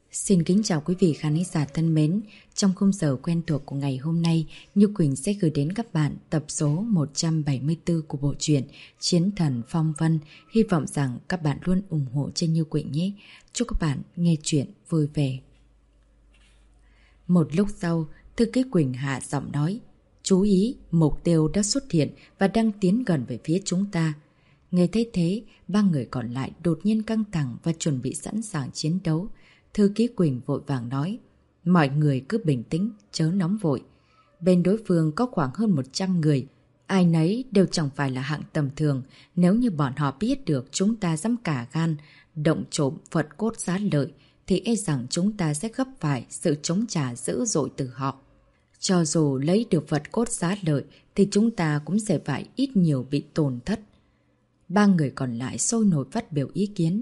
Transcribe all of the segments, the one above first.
Xin kính chào quý vị khán giả thân mến. Trong khung giờ quen thuộc của ngày hôm nay, Như Quỳnh sẽ gửi đến các bạn tập số 174 của bộ truyện Chiến Thần Phong Vân. Hy vọng rằng các bạn luôn ủng hộ cho Như Quỳnh nhé. Chúc các bạn nghe chuyện vui vẻ. Một lúc sau, thư ký Quỳnh hạ giọng nói: "Chú ý, mục tiêu đã xuất hiện và đang tiến gần về phía chúng ta." Nghe thấy thế, ba người còn lại đột nhiên căng thẳng và chuẩn bị sẵn sàng chiến đấu. Thư ký Quỳnh vội vàng nói: "Mọi người cứ bình tĩnh, chớ nóng vội." Bên đối phương có khoảng hơn 100 người. Ai nấy đều chẳng phải là hạng tầm thường. Nếu như bọn họ biết được chúng ta dám cả gan động trộm Phật cốt xá lợi, thì e rằng chúng ta sẽ gấp phải sự chống trả dữ dội từ họ. Cho dù lấy được Phật cốt xá lợi, thì chúng ta cũng sẽ phải ít nhiều bị tổn thất. Ba người còn lại sôi nổi phát biểu ý kiến.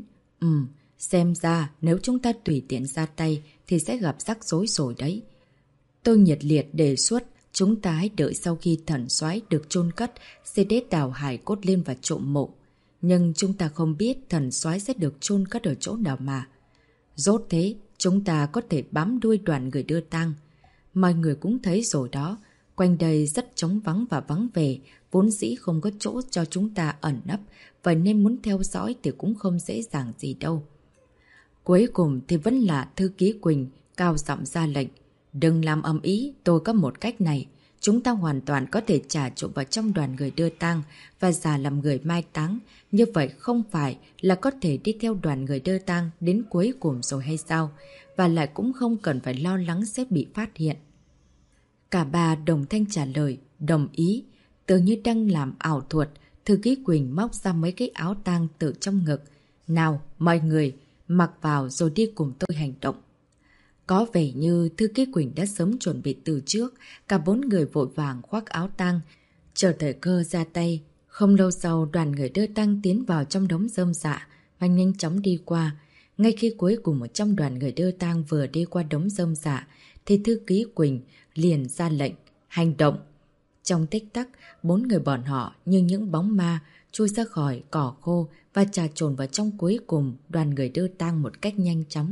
Xem ra nếu chúng ta tùy tiện ra tay thì sẽ gặp rắc rối rồi đấy. Tôi nhiệt liệt đề xuất chúng ta hãy đợi sau khi thần soái được chôn cất sẽ đế đào hài cốt lên và trộm mộ. Nhưng chúng ta không biết thần soái sẽ được chôn cất ở chỗ nào mà. Rốt thế, chúng ta có thể bám đuôi đoàn người đưa tang. Mọi người cũng thấy rồi đó, quanh đây rất trống vắng và vắng vẻ, vốn dĩ không có chỗ cho chúng ta ẩn nấp, vậy nên muốn theo dõi thì cũng không dễ dàng gì đâu. Cuối cùng thì vẫn là thư ký Quỳnh cao giọng ra lệnh: "Đừng làm ầm ĩ, tôi có một cách này. Chúng ta hoàn toàn có thể trà trộn vào trong đoàn người đưa tang và giả làm người mai táng. Như vậy không phải là có thể đi theo đoàn người đưa tang đến cuối cùng rồi hay sao? Và lại cũng không cần phải lo lắng sẽ bị phát hiện." Cả ba đồng thanh trả lời: "Đồng ý." Tự như đang làm ảo thuật, thư ký Quỳnh móc ra mấy cái áo tang từ trong ngực. "Nào, mọi người, mặc vào rồi đi cùng tôi hành động." Có vẻ như thư ký Quỳnh đã sớm chuẩn bị từ trước, cả bốn người vội vàng khoác áo tang, chờ thời cơ ra tay. Không lâu sau, đoàn người đưa tang tiến vào trong đống rơm rạ và nhanh chóng đi qua. Ngay khi cuối cùng ở trong đoàn người đưa tang vừa đi qua đống rơm rạ, thì thư ký Quỳnh liền ra lệnh: "Hành động!" Trong tích tắc, bốn người bọn họ như những bóng ma chui ra khỏi cỏ khô và trà trộn vào trong cuối cùng đoàn người đưa tang một cách nhanh chóng.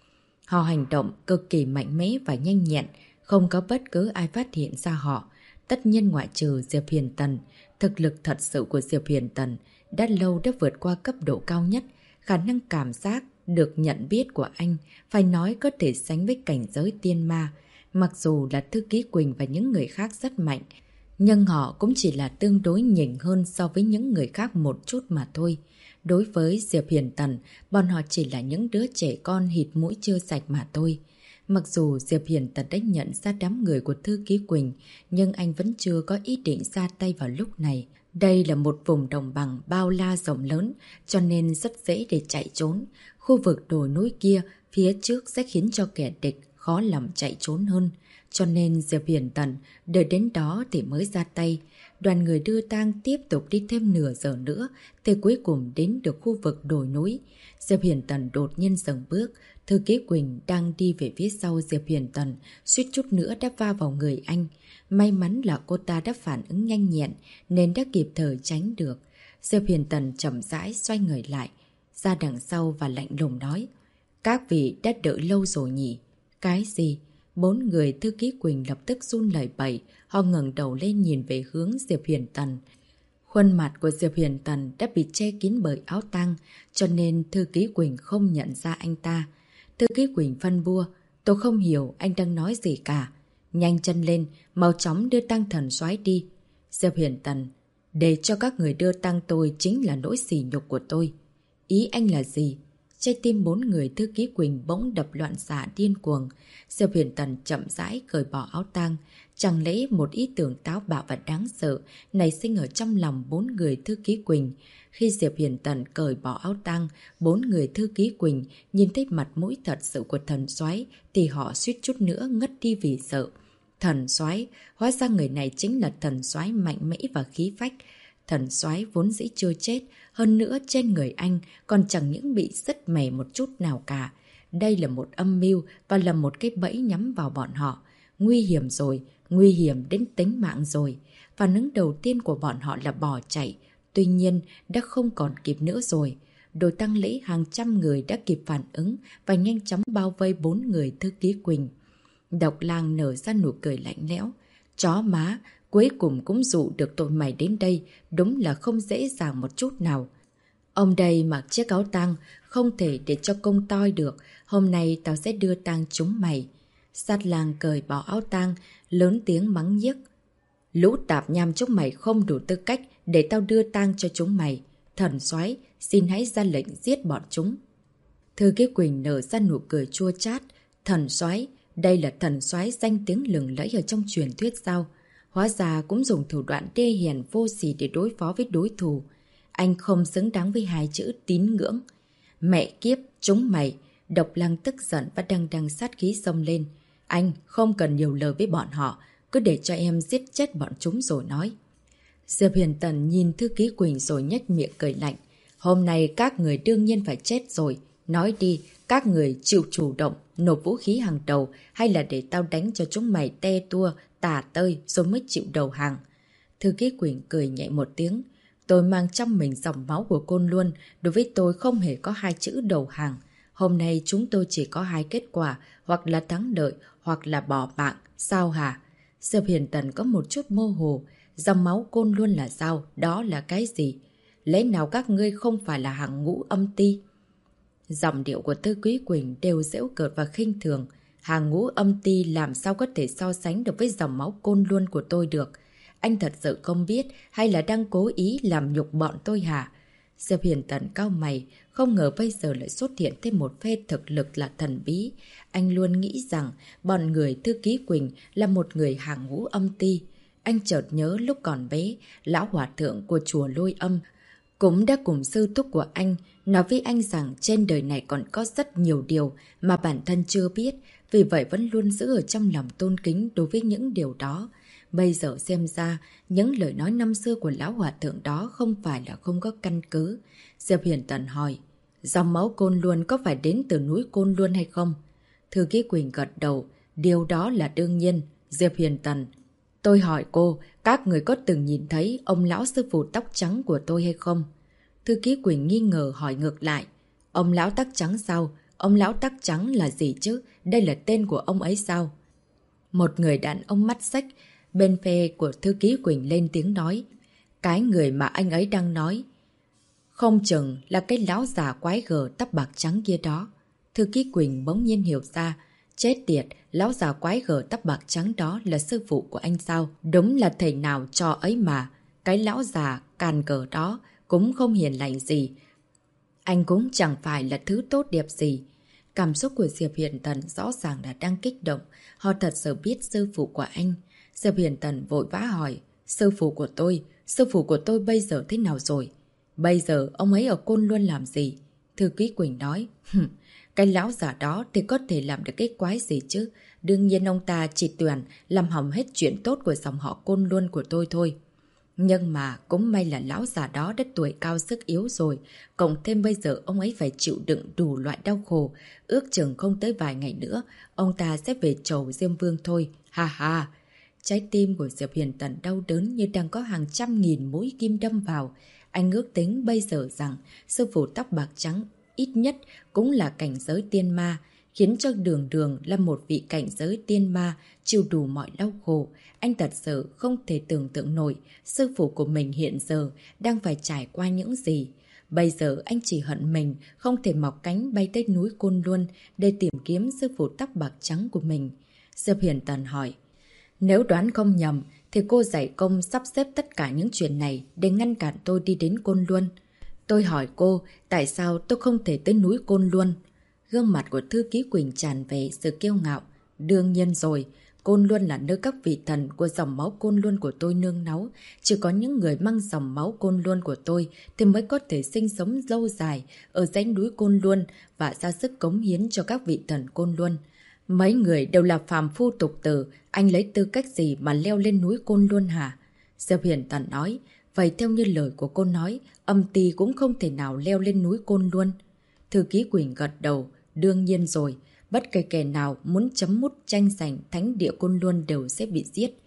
Họ hành động cực kỳ mạnh mẽ và nhanh nhẹn, không có bất cứ ai phát hiện ra họ. Tất nhiên ngoại trừ Diệp Hiền Tần. Thực lực thật sự của Diệp Hiền Tần đã lâu đã vượt qua cấp độ cao nhất. Khả năng cảm giác được nhận biết của anh phải nói có thể sánh với cảnh giới tiên ma. Mặc dù là thư ký Quỳnh và những người khác rất mạnh, nhưng họ cũng chỉ là tương đối nhỉnh hơn so với những người khác một chút mà thôi. Đối với Diệp Hiền Tần, bọn họ chỉ là những đứa trẻ con hịt mũi chưa sạch mà thôi. Mặc dù Diệp Hiền Tần đã nhận ra đám người của thư ký Quỳnh, nhưng anh vẫn chưa có ý định ra tay vào lúc này. Đây là một vùng đồng bằng bao la rộng lớn, cho nên rất dễ để chạy trốn. Khu vực đồi núi kia phía trước sẽ khiến cho kẻ địch khó lòng chạy trốn hơn. Cho nên Diệp Hiền Tần đợi đến đó thì mới ra tay. Đoàn người đưa tang tiếp tục đi thêm nửa giờ nữa thì cuối cùng đến được khu vực đồi núi. Diệp Hiền Tần đột nhiên dừng bước. Thư ký Quỳnh đang đi về phía sau Diệp Hiền Tần, suýt chút nữa đã va vào người anh. May mắn là cô ta đã phản ứng nhanh nhẹn nên đã kịp thời tránh được. Diệp Hiền Tần chậm rãi xoay người lại, ra đằng sau và lạnh lùng nói: "Các vị đã đợi lâu rồi nhỉ?" "Cái gì?" Bốn người thư ký Quỳnh lập tức run lẩy bẩy, họ ngẩng đầu lên nhìn về hướng Diệp Hiền Tần. Khuôn mặt của Diệp Hiền Tần đã bị che kín bởi áo tang, cho nên thư ký Quỳnh không nhận ra anh ta. Thư ký Quỳnh phân bua: "Tôi không hiểu anh đang nói gì cả. Nhanh chân lên, mau chóng đưa tang thần soái đi." Diệp Hiền Tần: "Để cho các người đưa tang tôi chính là nỗi sỉ nhục của tôi." "Ý anh là gì?" Trái tim bốn người thư ký Quỳnh bỗng đập loạn xạ điên cuồng. Diệp Hiền Tần chậm rãi cởi bỏ áo tang. Chẳng lẽ một ý tưởng táo bạo và đáng sợ nảy sinh ở trong lòng bốn người thư ký Quỳnh? Khi Diệp Hiền Tần cởi bỏ áo tang, bốn người thư ký Quỳnh nhìn thấy mặt mũi thật sự của thần soái thì họ suýt chút nữa ngất đi vì sợ. Thần soái, hóa ra người này chính là thần soái mạnh mẽ và khí phách. Thần soái vốn dĩ chưa chết, hơn nữa trên người anh còn chẳng những bị sứt mẻ một chút nào cả. Đây là một âm mưu và là một cái bẫy nhắm vào bọn họ. Nguy hiểm rồi, nguy hiểm đến tính mạng rồi. Phản ứng đầu tiên của bọn họ là bỏ chạy. Tuy nhiên, đã không còn kịp nữa rồi. đội tang lễ hàng trăm người đã kịp phản ứng và nhanh chóng bao vây 4 người thư ký Quỳnh. Độc Lang nở ra nụ cười lạnh lẽo. Chó má, cuối cùng cũng dụ được tụi mày đến đây, đúng là không dễ dàng một chút nào. Ông đây mặc chiếc áo tang, không thể để cho công toi được, hôm nay tao sẽ đưa tang chúng mày. Sát Lang cởi bỏ áo tang, lớn tiếng mắng nhiếc. Lũ tạp nham chúng mày không đủ tư cách để tao đưa tang cho chúng mày. Thần soái, xin hãy ra lệnh giết bọn chúng. Thư ký Quỳnh nở ra nụ cười chua chát. Thần soái, đây là thần soái danh tiếng lừng lẫy ở trong truyền thuyết sao? Hóa ra cũng dùng thủ đoạn đê hèn vô sỉ để đối phó với đối thủ. Anh không xứng đáng với hai chữ tín ngưỡng. Mẹ kiếp, chúng mày! Độc Lang tức giận và đằng sát khí xông lên. Anh không cần nhiều lời với bọn họ, cứ để cho em giết chết bọn chúng rồi nói. Diệp Huyền Tần nhìn thư ký Quỳnh rồi nhếch miệng cười lạnh. Hôm nay các người đương nhiên phải chết rồi. Nói đi, các người chịu chủ động, nộp vũ khí hàng đầu hay là để tao đánh cho chúng mày te tua, tả tơi rồi mới chịu đầu hàng. Thư ký Quỳnh cười nhẹ một tiếng. Tôi mang trong mình dòng máu của Côn Luân, đối với tôi không hề có hai chữ đầu hàng. Hôm nay chúng tôi chỉ có hai kết quả, hoặc là thắng lợi, hoặc là bỏ mạng. Sao hả? Diệp Huyền Tần có một chút mơ hồ. Dòng máu Côn Luân là sao? Đó là cái gì? Lẽ nào các ngươi không phải là hàng ngũ âm ti? Giọng điệu của Thư ký Quỳnh đều giễu cợt và khinh thường. Hàng ngũ âm ti làm sao có thể so sánh được với dòng máu Côn Luân của tôi được? Anh thật sự không biết hay là đang cố ý làm nhục bọn tôi hả? Diệp Huyền Tần cau mày, không ngờ bây giờ lại xuất hiện thêm một phe thực lực là thần bí. Anh luôn nghĩ rằng bọn người Thư ký Quỳnh là một người hàng ngũ âm ti. Anh chợt nhớ lúc còn bé, lão hòa thượng của chùa Lôi Âm cũng đã cùng sư thúc của anh nói với anh rằng trên đời này còn có rất nhiều điều mà bản thân chưa biết, vì vậy vẫn luôn giữ ở trong lòng tôn kính đối với những điều đó. Bây giờ xem ra, những lời nói năm xưa của lão hòa thượng đó không phải là không có căn cứ. Diệp Huyền Tần hỏi, dòng máu Côn Luân có phải đến từ núi Côn Luân hay không? Thư ký Quỳnh gật đầu, điều đó là đương nhiên. Diệp Huyền Tần, tôi hỏi cô, các người có từng nhìn thấy ông lão sư phụ tóc trắng của tôi hay không? Thư ký Quỳnh nghi ngờ hỏi ngược lại, ông lão tóc trắng sao? Ông lão tóc trắng là gì chứ? Đây là tên của ông ấy sao? Một người đàn ông mắt xách bên phe của thư ký Quỳnh lên tiếng nói, cái người mà anh ấy đang nói không chừng là cái lão già quái gở tóc bạc trắng kia đó. Thư ký Quỳnh bỗng nhiên hiểu ra, chết tiệt, lão già quái gở tóc bạc trắng đó là sư phụ của anh sao? Đúng là thầy nào cho ấy mà. Cái lão già càn cờ đó cũng không hiền lành gì. Anh cũng chẳng phải là thứ tốt đẹp gì. Cảm xúc của Diệp Huyền Tần rõ ràng là đang kích động. Họ thật sự biết sư phụ của anh. Diệp Huyền Tần vội vã hỏi, sư phụ của tôi bây giờ thế nào rồi? Bây giờ ông ấy ở Côn Luân làm gì? Thư ký Quỳnh nói, cái lão giả đó thì có thể làm được cái quái gì chứ? Đương nhiên ông ta chỉ tuyển làm hỏng hết chuyện tốt của dòng họ Côn Luân của tôi thôi. Nhưng mà cũng may là lão già đó đã tuổi cao sức yếu rồi, cộng thêm bây giờ ông ấy phải chịu đựng đủ loại đau khổ, ước chừng không tới vài ngày nữa, ông ta sẽ về chầu Diêm Vương thôi, ha ha. Trái tim của Diệp Huyền Tần đau đớn như đang có hàng trăm nghìn mũi kim đâm vào. Anh ước tính bây giờ rằng sư phụ tóc bạc trắng ít nhất cũng là cảnh giới tiên ma, khiến cho Đường Đường là một vị cảnh giới tiên ma chịu đủ mọi đau khổ. Anh thật sự không thể tưởng tượng nổi sư phụ của mình hiện giờ đang phải trải qua những gì. Bây giờ anh chỉ hận mình không thể mọc cánh bay tới núi Côn Luân để tìm kiếm sư phụ tóc bạc trắng của mình. Diệp Huyền Tần hỏi, nếu đoán không nhầm thì cô dạy công sắp xếp tất cả những chuyện này để ngăn cản tôi đi đến Côn Luân. Tôi hỏi cô, tại sao tôi không thể tới núi Côn Luân? Gương mặt của thư ký Quỳnh tràn về sự kiêu ngạo. Đương nhiên rồi, Côn Luân là nơi các vị thần của dòng máu Côn Luân của tôi nương náu. Chỉ có những người mang dòng máu Côn Luân của tôi thì mới có thể sinh sống lâu dài ở dãy núi Côn Luân và ra sức cống hiến cho các vị thần Côn Luân. Mấy người đều là phàm phu tục tử, anh lấy tư cách gì mà leo lên núi Côn Luân hả? Diệp Huyền Tần nói, vậy theo như lời của cô nói, âm ty cũng không thể nào leo lên núi Côn Luân. Thư ký Quỳnh gật đầu, đương nhiên rồi, bất kể kẻ nào muốn chấm mút tranh giành thánh địa Côn Luân đều sẽ bị giết.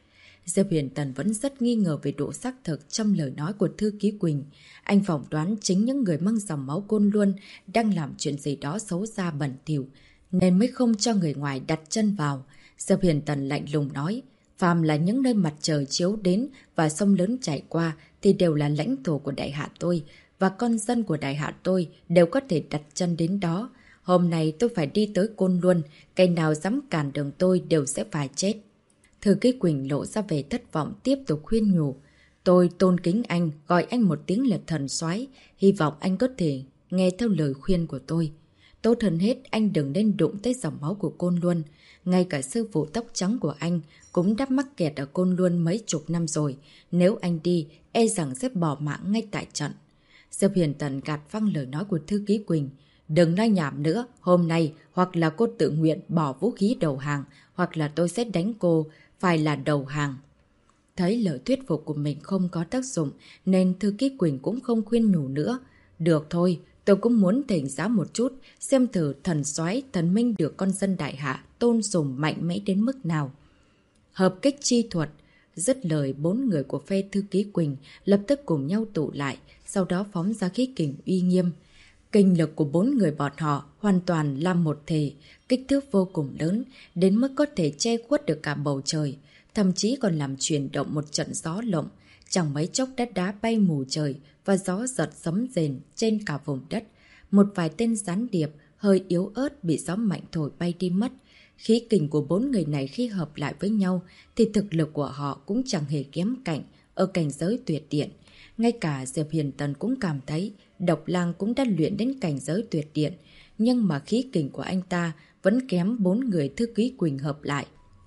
Diệp Huyền Tần vẫn rất nghi ngờ về độ xác thực trong lời nói của Thư Ký Quỳnh. Anh phỏng đoán chính những người mang dòng máu Côn Luân đang làm chuyện gì đó xấu xa bẩn thỉu, nên mới không cho người ngoài đặt chân vào. Diệp Huyền Tần lạnh lùng nói, phàm là những nơi mặt trời chiếu đến và sông lớn chảy qua thì đều là lãnh thổ của đại hạ tôi, và con dân của đại hạ tôi đều có thể đặt chân đến đó. Hôm nay tôi phải đi tới Côn Luân, cái nào dám cản đường tôi đều sẽ phải chết. Thư Ký Quỳnh lộ ra vẻ thất vọng tiếp tục khuyên nhủ. Tôi tôn kính anh, gọi anh một tiếng là thần soái, hy vọng anh có thể nghe theo lời khuyên của tôi. Tốt hơn hết anh đừng nên đụng tới dòng máu của Côn Luân. Ngay cả sư phụ tóc trắng của anh cũng đã mắc kẹt ở Côn Luân mấy chục năm rồi. Nếu anh đi, e rằng sẽ bỏ mạng ngay tại trận. Diệp Huyền Tần gạt phăng lời nói của Thư Ký Quỳnh. Đừng nói nhảm nữa, hôm nay hoặc là cô tự nguyện bỏ vũ khí đầu hàng, hoặc là tôi sẽ đánh cô, phải là đầu hàng. Thấy lời thuyết phục của mình không có tác dụng, nên Thư Ký Quỳnh cũng không khuyên nhủ nữa. Được thôi, tôi cũng muốn thỉnh giáo một chút, xem thử thần soái thần minh được con dân đại hạ tôn sùng mạnh mẽ đến mức nào. Hợp kích chi thuật. Dứt lời, 4 người của phe Thư Ký Quỳnh lập tức cùng nhau tụ lại, sau đó phóng ra khí kình uy nghiêm. Kinh lực của 4 người bọn họ hoàn toàn là một thể, kích thước vô cùng lớn, đến mức có thể che khuất được cả bầu trời, thậm chí còn làm chuyển động một trận gió lộng. Chẳng mấy chốc đất đá bay mù trời và gió giật sấm rền trên cả vùng đất. Một vài tên gián điệp hơi yếu ớt bị gió mạnh thổi bay đi mất. Khí kình của 4 người này khi hợp lại với nhau thì thực lực của họ cũng chẳng hề kém cạnh ở cảnh giới tuyệt điện. Ngay cả Diệp Hiền Tần cũng cảm thấy Độc Lang cũng đã luyện đến cảnh giới tuyệt điện, nhưng mà khí kình của anh ta vẫn kém 4 người Thư Ký Quỳnh hợp lại.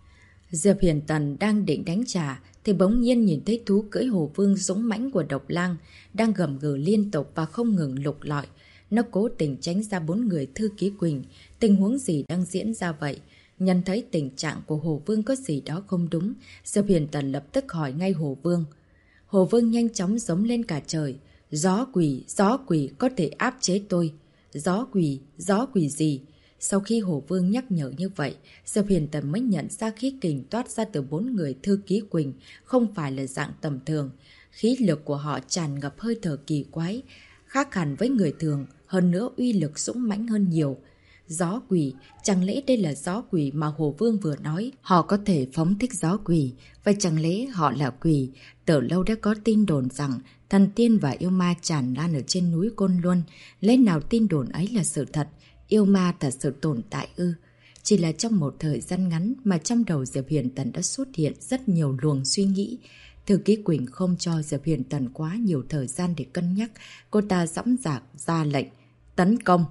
Diệp Hiền Tần đang định đánh trả thì bỗng nhiên nhìn thấy thú cưỡi hổ vương dũng mãnh của Độc Lang đang gầm gừ liên tục và không ngừng lục lọi. Nó cố tình tránh ra 4 người Thư Ký Quỳnh. Tình huống gì đang diễn ra vậy? Nhận thấy tình trạng của Hổ Vương có gì đó không đúng, Diệp Hiền Tần lập tức hỏi ngay Hổ Vương. Hổ Vương nhanh chóng giống lên cả trời. Gió quỷ có thể áp chế tôi. Gió quỷ gì? Sau khi Hổ Vương nhắc nhở như vậy, Diệp Hiền Tần mới nhận ra khí kình toát ra từ 4 người Thư Ký Quỳnh không phải là dạng tầm thường. Khí lực của họ tràn ngập hơi thở kỳ quái, khác hẳn với người thường, hơn nữa uy lực dũng mãnh hơn nhiều. Gió quỷ, chẳng lẽ đây là gió quỷ mà Hồ Vương vừa nói? Họ có thể phóng thích gió quỷ, vậy chẳng lẽ họ là quỷ? Từ lâu đã có tin đồn rằng thần tiên và yêu ma tràn lan ở trên núi Côn Luân. Lẽ nào tin đồn ấy là sự thật? Yêu ma thật sự tồn tại ư? Chỉ là trong một thời gian ngắn mà trong đầu Diệp Huyền Tần đã xuất hiện rất nhiều luồng suy nghĩ. Thư Ký Quỳnh không cho Diệp Huyền Tần quá nhiều thời gian để cân nhắc. Cô ta dõng dạc ra lệnh tấn công.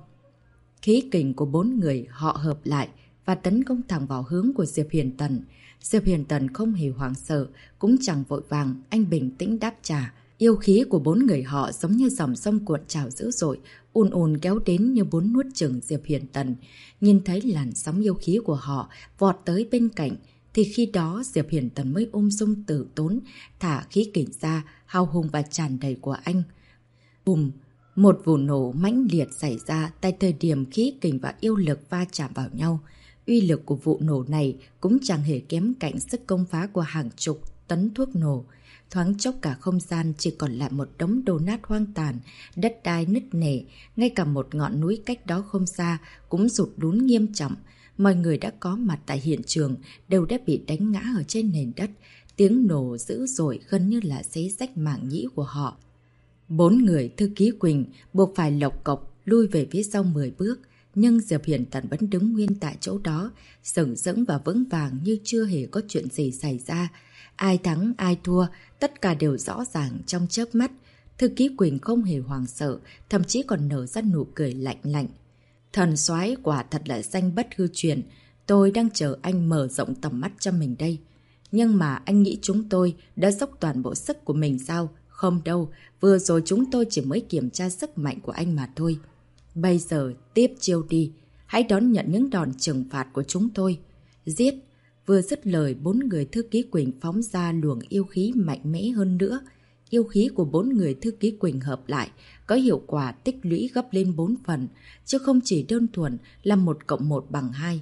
Khí kình của 4 người họ hợp lại và tấn công thẳng vào hướng của Diệp Huyền Tần. Diệp Huyền Tần không hề hoảng sợ, cũng chẳng vội vàng, anh bình tĩnh đáp trả. Yêu khí của 4 người họ giống như dòng sông cuộn trào dữ dội, ùn ùn kéo đến như muốn nuốt chửng Diệp Huyền Tần. Nhìn thấy làn sóng yêu khí của họ vọt tới bên cạnh, thì khi đó Diệp Huyền Tần mới ung dung tử tốn, thả khí kình ra, hào hùng và tràn đầy của anh. Bùm! Một vụ nổ mãnh liệt xảy ra tại thời điểm khí kình và yêu lực va chạm vào nhau. Uy lực của vụ nổ này cũng chẳng hề kém cạnh sức công phá của hàng chục tấn thuốc nổ. Thoáng chốc cả không gian chỉ còn lại một đống đổ nát hoang tàn, đất đai nứt nẻ, ngay cả một ngọn núi cách đó không xa cũng sụt lún nghiêm trọng. Mọi người đã có mặt tại hiện trường đều đã bị đánh ngã ở trên nền đất. Tiếng nổ dữ dội gần như là xé rách màng nhĩ của họ. 4 người Thư Ký Quỳnh buộc phải lộc cộc lui về phía sau 10 bước, nhưng Diệp Hiền Tần vẫn đứng nguyên tại chỗ đó, sừng sững và vững vàng như chưa hề có chuyện gì xảy ra. Ai thắng ai thua, tất cả đều rõ ràng trong chớp mắt. Thư Ký Quỳnh không hề hoảng sợ, thậm chí còn nở ra nụ cười lạnh lạnh. Thần soái quả thật là danh bất hư truyền, tôi đang chờ anh mở rộng tầm mắt cho mình đây. Nhưng mà anh nghĩ chúng tôi đã dốc toàn bộ sức của mình sao? Không đâu, vừa rồi chúng tôi chỉ mới kiểm tra sức mạnh của anh mà thôi. Bây giờ tiếp chiêu đi, hãy đón nhận những đòn trừng phạt của chúng tôi. Giết! Vừa dứt lời, 4 người Thư Ký Quỳnh phóng ra luồng yêu khí mạnh mẽ hơn nữa. Yêu khí của 4 người Thư Ký Quỳnh hợp lại, có hiệu quả tích lũy gấp lên 4 phần, chứ không chỉ đơn thuần là 1 cộng 1 bằng 2.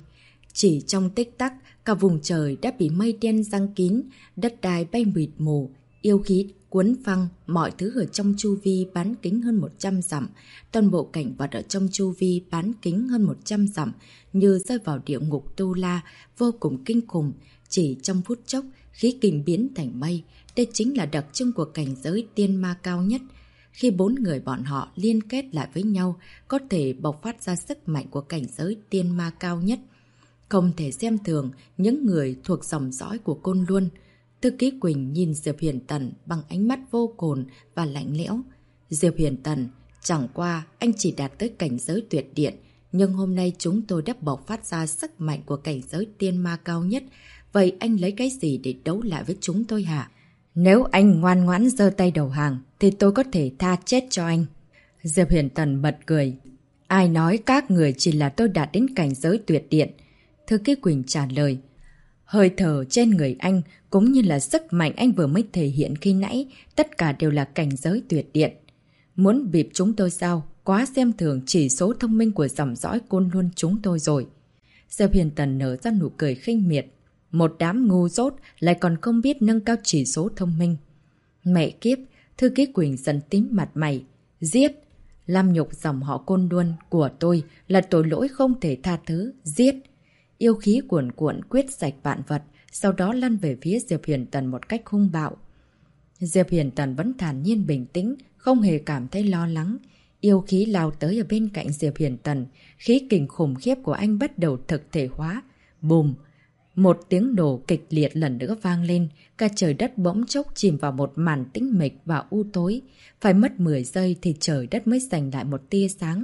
Chỉ trong tích tắc, cả vùng trời đã bị mây đen giăng kín, đất đai bay mịt mù, yêu khí cuốn phăng, mọi thứ ở trong chu vi bán kính hơn 100 dặm. Toàn bộ cảnh vật ở trong chu vi bán kính hơn 100 dặm như rơi vào địa ngục tu la, vô cùng kinh khủng. Chỉ trong phút chốc, khí kình biến thành mây. Đây chính là đặc trưng của cảnh giới tiên ma cao nhất. Khi 4 người bọn họ liên kết lại với nhau, có thể bộc phát ra sức mạnh của cảnh giới tiên ma cao nhất. Không thể xem thường những người thuộc dòng dõi của Côn Luân. Thư ký Quỳnh nhìn Diệp Huyền Tần bằng ánh mắt vô cồn và lạnh lẽo. Diệp Huyền Tần, chẳng qua anh chỉ đạt tới cảnh giới tuyệt điện, nhưng hôm nay chúng tôi đã bộc phát ra sức mạnh của cảnh giới tiên ma cao nhất. Vậy anh lấy cái gì để đấu lại với chúng tôi hả? Nếu anh ngoan ngoãn giơ tay đầu hàng, thì tôi có thể tha chết cho anh. Diệp Huyền Tần bật cười. Ai nói các người chỉ là tôi đạt đến cảnh giới tuyệt điện? Thư ký Quỳnh trả lời. Hơi thở trên người anh, cũng như là sức mạnh anh vừa mới thể hiện khi nãy, tất cả đều là cảnh giới tuyệt điện. Muốn bịp chúng tôi sao? Quá xem thường chỉ số thông minh của dòng dõi Côn Luân chúng tôi rồi. Diệp Huyền Tần nở ra nụ cười khinh miệt. Một đám ngu dốt lại còn không biết nâng cao chỉ số thông minh. Mẹ kiếp, thư ký Quỳnh dần tím mặt mày. Giết! Làm nhục dòng họ Côn Luân của tôi là tội lỗi không thể tha thứ. Giết! Yêu khí cuồn cuộn quyết sạch vạn vật, sau đó lăn về phía Diệp Huyền Tần một cách hung bạo. Diệp Huyền Tần vẫn thản nhiên bình tĩnh, không hề cảm thấy lo lắng. Yêu khí lao tới ở bên cạnh Diệp Huyền Tần, khí kình khủng khiếp của anh bắt đầu thực thể hóa. Bùm! Một tiếng nổ kịch liệt lần nữa vang lên, cả trời đất bỗng chốc chìm vào một màn tĩnh mịch và u tối. Phải mất 10 giây thì trời đất mới giành lại một tia sáng.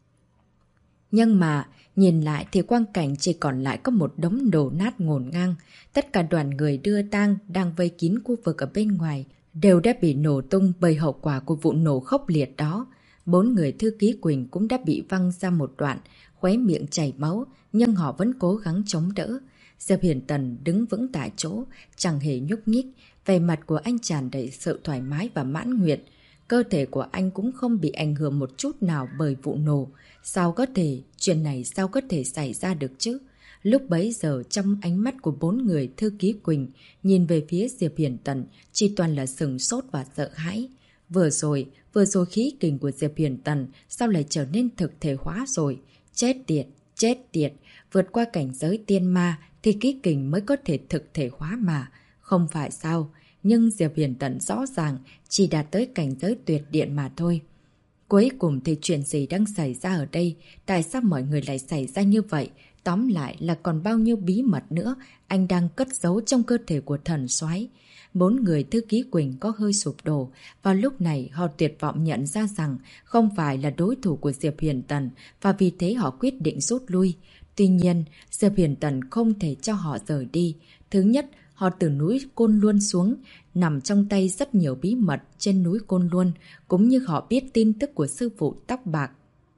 Nhưng mà, nhìn lại thì quang cảnh chỉ còn lại có một đống đổ nát ngổn ngang. Tất cả đoàn người đưa tang đang vây kín khu vực ở bên ngoài đều đã bị nổ tung bởi hậu quả của vụ nổ khốc liệt đó. 4 người thư ký Quỳnh cũng đã bị văng ra một đoạn, khóe miệng chảy máu, nhưng họ vẫn cố gắng chống đỡ. Diệp Huyền Tần đứng vững tại chỗ, chẳng hề nhúc nhích, vẻ mặt của anh tràn đầy sự thoải mái và mãn nguyện. Cơ thể của anh cũng không bị ảnh hưởng một chút nào bởi vụ nổ. Chuyện này sao có thể xảy ra được chứ? Lúc bấy giờ trong ánh mắt của 4 người thư ký Quỳnh, nhìn về phía Diệp Huyền Tần, chỉ toàn là sửng sốt và sợ hãi. Vừa rồi khí kình của Diệp Huyền Tần sao lại trở nên thực thể hóa rồi? Chết tiệt, vượt qua cảnh giới tiên ma thì khí kình mới có thể thực thể hóa mà. Không phải sao, nhưng Diệp Huyền Tần rõ ràng chỉ đạt tới cảnh giới tuyệt điện mà thôi. Cuối cùng thì chuyện gì đang xảy ra ở đây? Tại sao mọi người lại xảy ra như vậy? Tóm lại là còn bao nhiêu bí mật nữa anh đang cất giấu trong cơ thể của thần soái. 4 người thư ký Quỳnh có hơi sụp đổ. Vào lúc này họ tuyệt vọng nhận ra rằng không phải là đối thủ của Diệp Huyền Tần và vì thế họ quyết định rút lui. Tuy nhiên, Diệp Huyền Tần không thể cho họ rời đi. Thứ nhất, họ từ núi Côn Luân xuống, nằm trong tay rất nhiều bí mật trên núi Côn Luân, cũng như họ biết tin tức của sư phụ tóc bạc.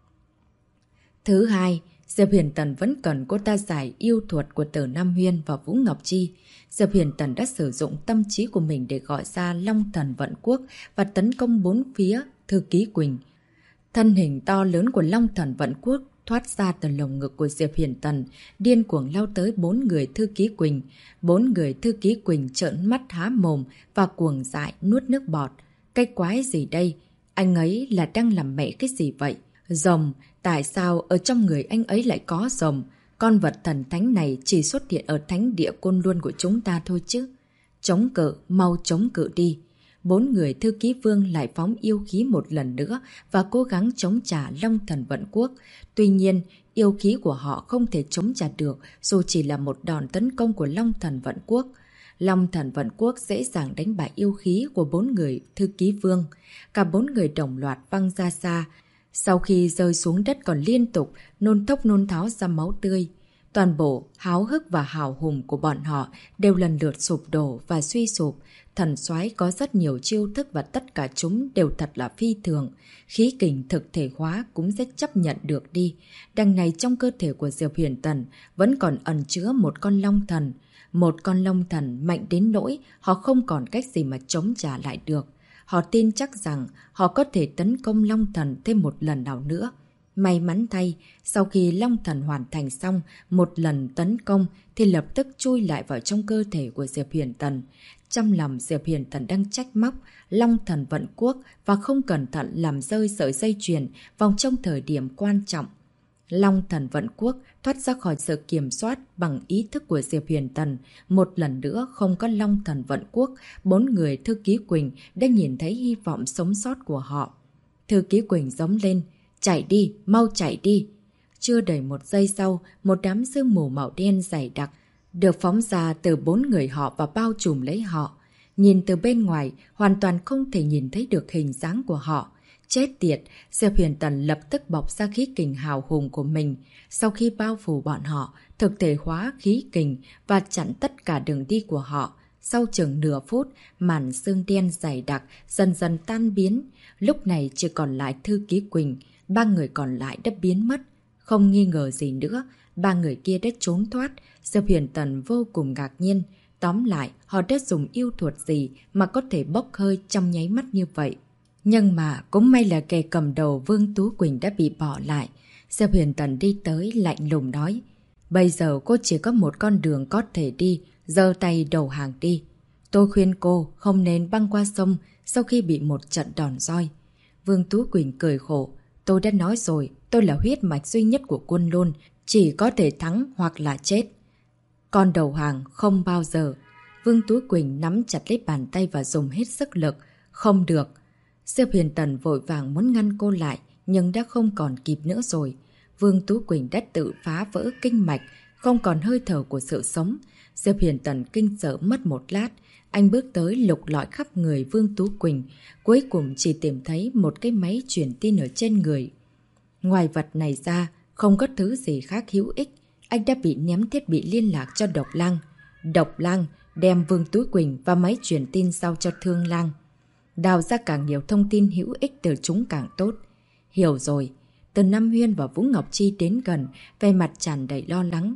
Thứ hai, Diệp Huyền Tần vẫn cần cô ta giải yêu thuật của Tử Nam Huyên và Vũ Ngọc Chi. Diệp Huyền Tần đã sử dụng tâm trí của mình để gọi ra Long Thần Vận Quốc và tấn công 4 phía thư ký Quỳnh. Thân hình to lớn của Long Thần Vận Quốc thoát ra từ lồng ngực của Diệp Huyền Tần, điên cuồng lao tới 4 người thư ký Quỳnh. 4 người thư ký Quỳnh trợn mắt há mồm và cuồng dại nuốt nước bọt. Cái quái gì đây? Anh ấy là đang làm mẹ cái gì vậy? Rồng, tại sao ở trong người anh ấy lại có rồng? Con vật thần thánh này chỉ xuất hiện ở thánh địa Côn Luân của chúng ta thôi chứ. Chống cự, mau chống cự đi. 4 người thư ký vương lại phóng yêu khí một lần nữa và cố gắng chống trả Long Thần Vận Quốc. Tuy nhiên, yêu khí của họ không thể chống trả được dù chỉ là một đòn tấn công của Long Thần Vận Quốc. Long Thần Vận Quốc dễ dàng đánh bại yêu khí của 4 người thư ký vương. Cả 4 người đồng loạt văng ra xa. Sau khi rơi xuống đất còn liên tục nôn thốc nôn tháo ra máu tươi. Toàn bộ háo hức và hào hùng của bọn họ đều lần lượt sụp đổ và suy sụp. Thần soái có rất nhiều chiêu thức và tất cả chúng đều thật là phi thường. Khí kình thực thể hóa cũng sẽ chấp nhận được đi. Đằng này trong cơ thể của Diệp Huyền Tần vẫn còn ẩn chứa một con long thần. Một con long thần mạnh đến nỗi họ không còn cách gì mà chống trả lại được. Họ tin chắc rằng họ có thể tấn công long thần thêm một lần nào nữa. May mắn thay, sau khi Long Thần hoàn thành xong một lần tấn công thì lập tức chui lại vào trong cơ thể của Diệp Huyền Tần. Trong lòng Diệp Huyền Tần đang trách móc Long Thần vận quốc và không cẩn thận làm rơi sợi dây chuyền vào trong thời điểm quan trọng. Long Thần vận quốc thoát ra khỏi sự kiểm soát bằng ý thức của Diệp Huyền Tần. Một lần nữa không có Long Thần vận quốc, 4 người thư ký Quỳnh đã nhìn thấy hy vọng sống sót của họ. Thư ký Quỳnh giống lên, chạy đi, mau chạy đi. Chưa đầy một giây sau, một đám sương mù màu đen dày đặc được phóng ra từ 4 người họ và bao trùm lấy họ. Nhìn từ bên ngoài, hoàn toàn không thể nhìn thấy được hình dáng của họ. Chết tiệt, Diệp Huyền Tần lập tức bộc ra khí kình hào hùng của mình. Sau khi bao phủ bọn họ, thực thể hóa khí kình và chặn tất cả đường đi của họ. Sau chừng nửa phút, màn sương đen dày đặc dần dần tan biến. Lúc này chỉ còn lại thư ký Quỳnh, 3 người còn lại đã biến mất. Không nghi ngờ gì nữa, 3 người kia đã trốn thoát. Diệp Huyền Tần vô cùng ngạc nhiên. Tóm lại, họ đã dùng yêu thuật gì mà có thể bốc hơi trong nháy mắt như vậy. Nhưng mà cũng may là kẻ cầm đầu Vương Tú Quỳnh đã bị bỏ lại. Diệp Huyền Tần đi tới lạnh lùng nói. Bây giờ cô chỉ có một con đường có thể đi, giơ tay đầu hàng đi. Tôi khuyên cô không nên băng qua sông sau khi bị một trận đòn roi. Vương Tú Quỳnh cười khổ. Tôi đã nói rồi, tôi là huyết mạch duy nhất của Quân Lôn, chỉ có thể thắng hoặc là chết. Con đầu hàng không bao giờ. Vương Tú Quỳnh nắm chặt lấy bàn tay và dùng hết sức lực. Không được. Diệp Huyền Tần vội vàng muốn ngăn cô lại, nhưng đã không còn kịp nữa rồi. Vương Tú Quỳnh đã tự phá vỡ kinh mạch, không còn hơi thở của sự sống. Diệp Huyền Tần kinh sợ mất một lát. Anh bước tới lục lọi khắp người Vương Tú Quỳnh, cuối cùng chỉ tìm thấy một cái máy truyền tin ở trên người. Ngoài vật này ra, không có thứ gì khác hữu ích. Anh đã bị ném thiết bị liên lạc cho Độc Lang. Độc Lang đem Vương Tú Quỳnh và máy truyền tin giao cho Thương Lang. Đào ra càng nhiều thông tin hữu ích từ chúng càng tốt. Hiểu rồi. Từ Nam Huyên và Vũ Ngọc Chi đến gần, vẻ mặt tràn đầy lo lắng.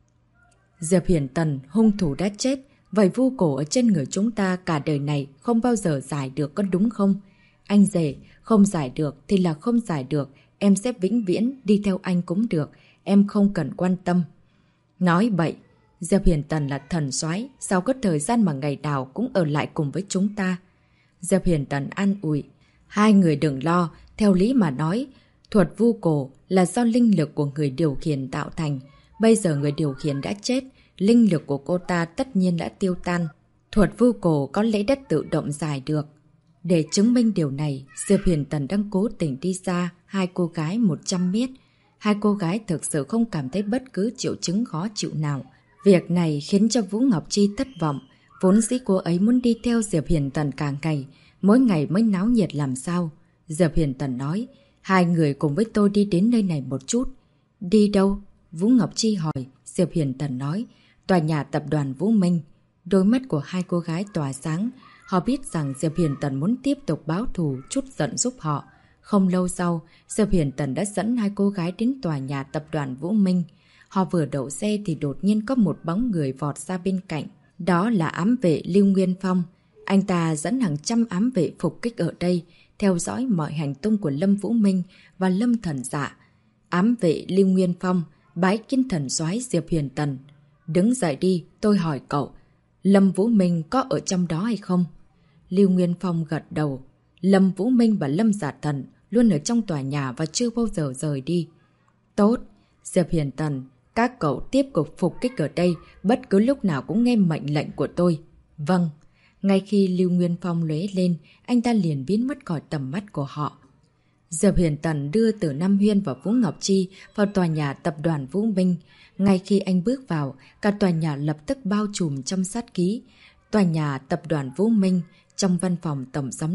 Diệp Huyền Tần, hung thủ đã chết. Vậy vu cổ ở trên người chúng ta cả đời này không bao giờ giải được, có đúng không? Anh rể, không giải được thì là không giải được. Em sẽ vĩnh viễn đi theo anh cũng được. Em không cần quan tâm. Nói bậy. Diệp Huyền Tần là thần soái, sao có thời gian mà ngày nào cũng ở lại cùng với chúng ta? Diệp Huyền Tần an ủi. Hai người đừng lo, theo lý mà nói, thuật vu cổ là do linh lực của người điều khiển tạo thành. Bây giờ người điều khiển đã chết, linh lực của cô ta tất nhiên đã tiêu tan. Thuật vu cổ có lẽ đã tự động giải được. Để chứng minh điều này, Diệp Huyền Tần đang cố tình đi ra 2 cô gái 100 mét. 2 cô gái thực sự không cảm thấy bất cứ triệu chứng khó chịu nào. Việc này khiến cho Vũ Ngọc Chi thất vọng. Vốn dĩ cô ấy muốn đi theo Diệp Huyền Tần cả ngày, mỗi ngày mới náo nhiệt làm sao. Diệp Huyền Tần nói, 2 người cùng với tôi đi đến nơi này một chút. Đi đâu? Vũ Ngọc Chi hỏi. Diệp Huyền Tần nói, tòa nhà tập đoàn Vũ Minh. Đôi mắt của 2 cô gái tỏa sáng. Họ biết rằng Diệp Huyền Tần muốn tiếp tục báo thù, chút giận giúp họ. Không lâu sau, Diệp Huyền Tần đã dẫn 2 cô gái đến tòa nhà tập đoàn Vũ Minh. Họ vừa đậu xe thì đột nhiên có một bóng người vọt ra bên cạnh. Đó là ám vệ Lưu Nguyên Phong. Anh ta dẫn hàng trăm ám vệ phục kích ở đây, theo dõi mọi hành tung của Lâm Vũ Minh và Lâm Thần Dạ. Ám vệ Lưu Nguyên Phong bái kiến thần soái Diệp Huyền Tần. Đứng dậy đi, tôi hỏi cậu, Lâm Vũ Minh có ở trong đó hay không? Lưu Nguyên Phong gật đầu. Lâm Vũ Minh và Lâm Giả Thần luôn ở trong tòa nhà và chưa bao giờ rời đi. Tốt, Diệp Huyền Tần, các cậu tiếp tục phục kích ở đây, bất cứ lúc nào cũng nghe mệnh lệnh của tôi. Vâng. Ngay khi Lưu Nguyên Phong lóe lên, anh ta liền biến mất khỏi tầm mắt của họ. Diệp Huyền Tần đưa Từ Nam Huyên và Vũ Ngọc Chi vào tòa nhà tập đoàn Vũ Minh. Ngay khi anh bước vào, cả tòa nhà lập tức bao trùm trong sát khí. Tòa nhà tập đoàn Vũ Minh, trong văn phòng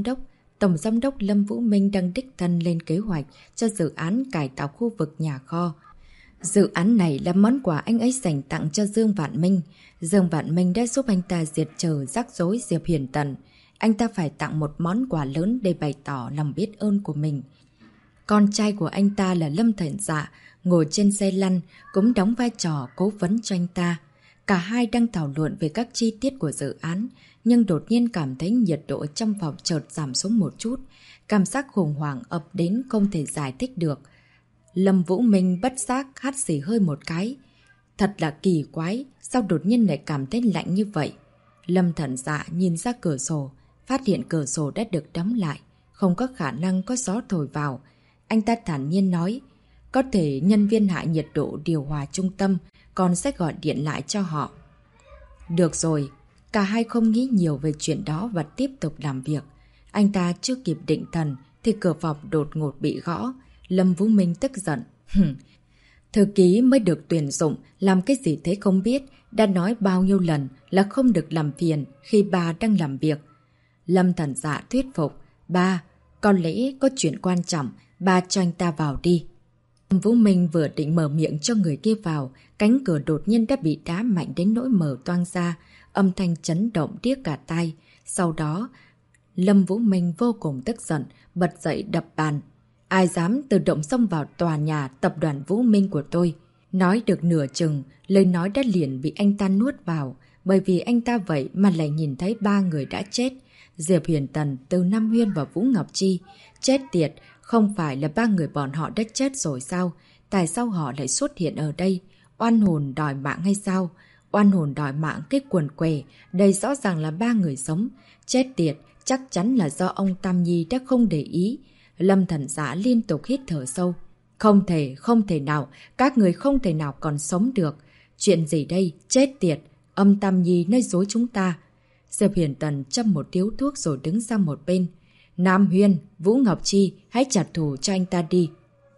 Tổng Giám đốc Lâm Vũ Minh đang đích thân lên kế hoạch cho dự án cải tạo khu vực nhà kho. Dự án này là món quà anh ấy dành tặng cho Dương Vạn Minh. Dương Vạn Minh đã giúp anh ta diệt trừ rắc rối Diệp Huyền Tần. Anh ta phải tặng một món quà lớn để bày tỏ lòng biết ơn của mình. Con trai của anh ta là Lâm Thần Dạ, ngồi trên xe lăn, cũng đóng vai trò cố vấn cho anh ta. Cả hai đang thảo luận về các chi tiết của dự án, nhưng đột nhiên cảm thấy nhiệt độ trong phòng chợt giảm xuống một chút. Cảm giác khủng hoảng ập đến không thể giải thích được. Lâm Vũ Minh bất giác hắt xì hơi một cái. Thật là kỳ quái, sao đột nhiên lại cảm thấy lạnh như vậy? Lâm Thần Dạ nhìn ra cửa sổ, phát hiện cửa sổ đã được đóng lại, không có khả năng có gió thổi vào. Anh ta thản nhiên nói, có thể nhân viên hạ nhiệt độ điều hòa trung tâm, còn sẽ gọi điện lại cho họ. Được rồi, cả hai không nghĩ nhiều về chuyện đó và tiếp tục làm việc. Anh ta chưa kịp định thần thì cửa phòng đột ngột bị gõ. Lâm Vũ Minh tức giận. Thư ký mới được tuyển dụng, làm cái gì thế không biết, đã nói bao nhiêu lần là không được làm phiền khi bà đang làm việc. Lâm Thần Dạ thuyết phục, ba, có lẽ có chuyện quan trọng, ba cho anh ta vào đi. Lâm Vũ Minh vừa định mở miệng cho người kia vào, cánh cửa đột nhiên đã bị đá mạnh đến nỗi mở toang ra, âm thanh chấn động điếc cả tai. Sau đó, Lâm Vũ Minh vô cùng tức giận, bật dậy đập bàn. Ai dám tự động xông vào tòa nhà tập đoàn Vũ Minh của tôi? Nói được nửa chừng, lời nói đã liền bị anh ta nuốt vào, bởi vì anh ta vậy mà lại nhìn thấy ba người đã chết. Diệp Huyền Tần, Từ Nam Huyên và Vũ Ngọc Chi. Chết tiệt, không phải là ba người bọn họ đã chết rồi sao? Tại sao họ lại xuất hiện ở đây? Oan hồn đòi mạng hay sao? Oan hồn đòi mạng cái quần què, đây rõ ràng là ba người sống. Chết tiệt, chắc chắn là do ông Tam Nhi đã không để ý. Lâm Thần Dạ liên tục hít thở sâu. Không thể nào, các người không thể nào còn sống được. Chuyện gì đây, chết tiệt, ông Tam Nhi nói dối chúng ta. Diệp Huyền Tần châm một điếu thuốc rồi đứng ra một bên. Nam Huyên, Vũ Ngọc Chi, hãy trả thù cho anh ta đi.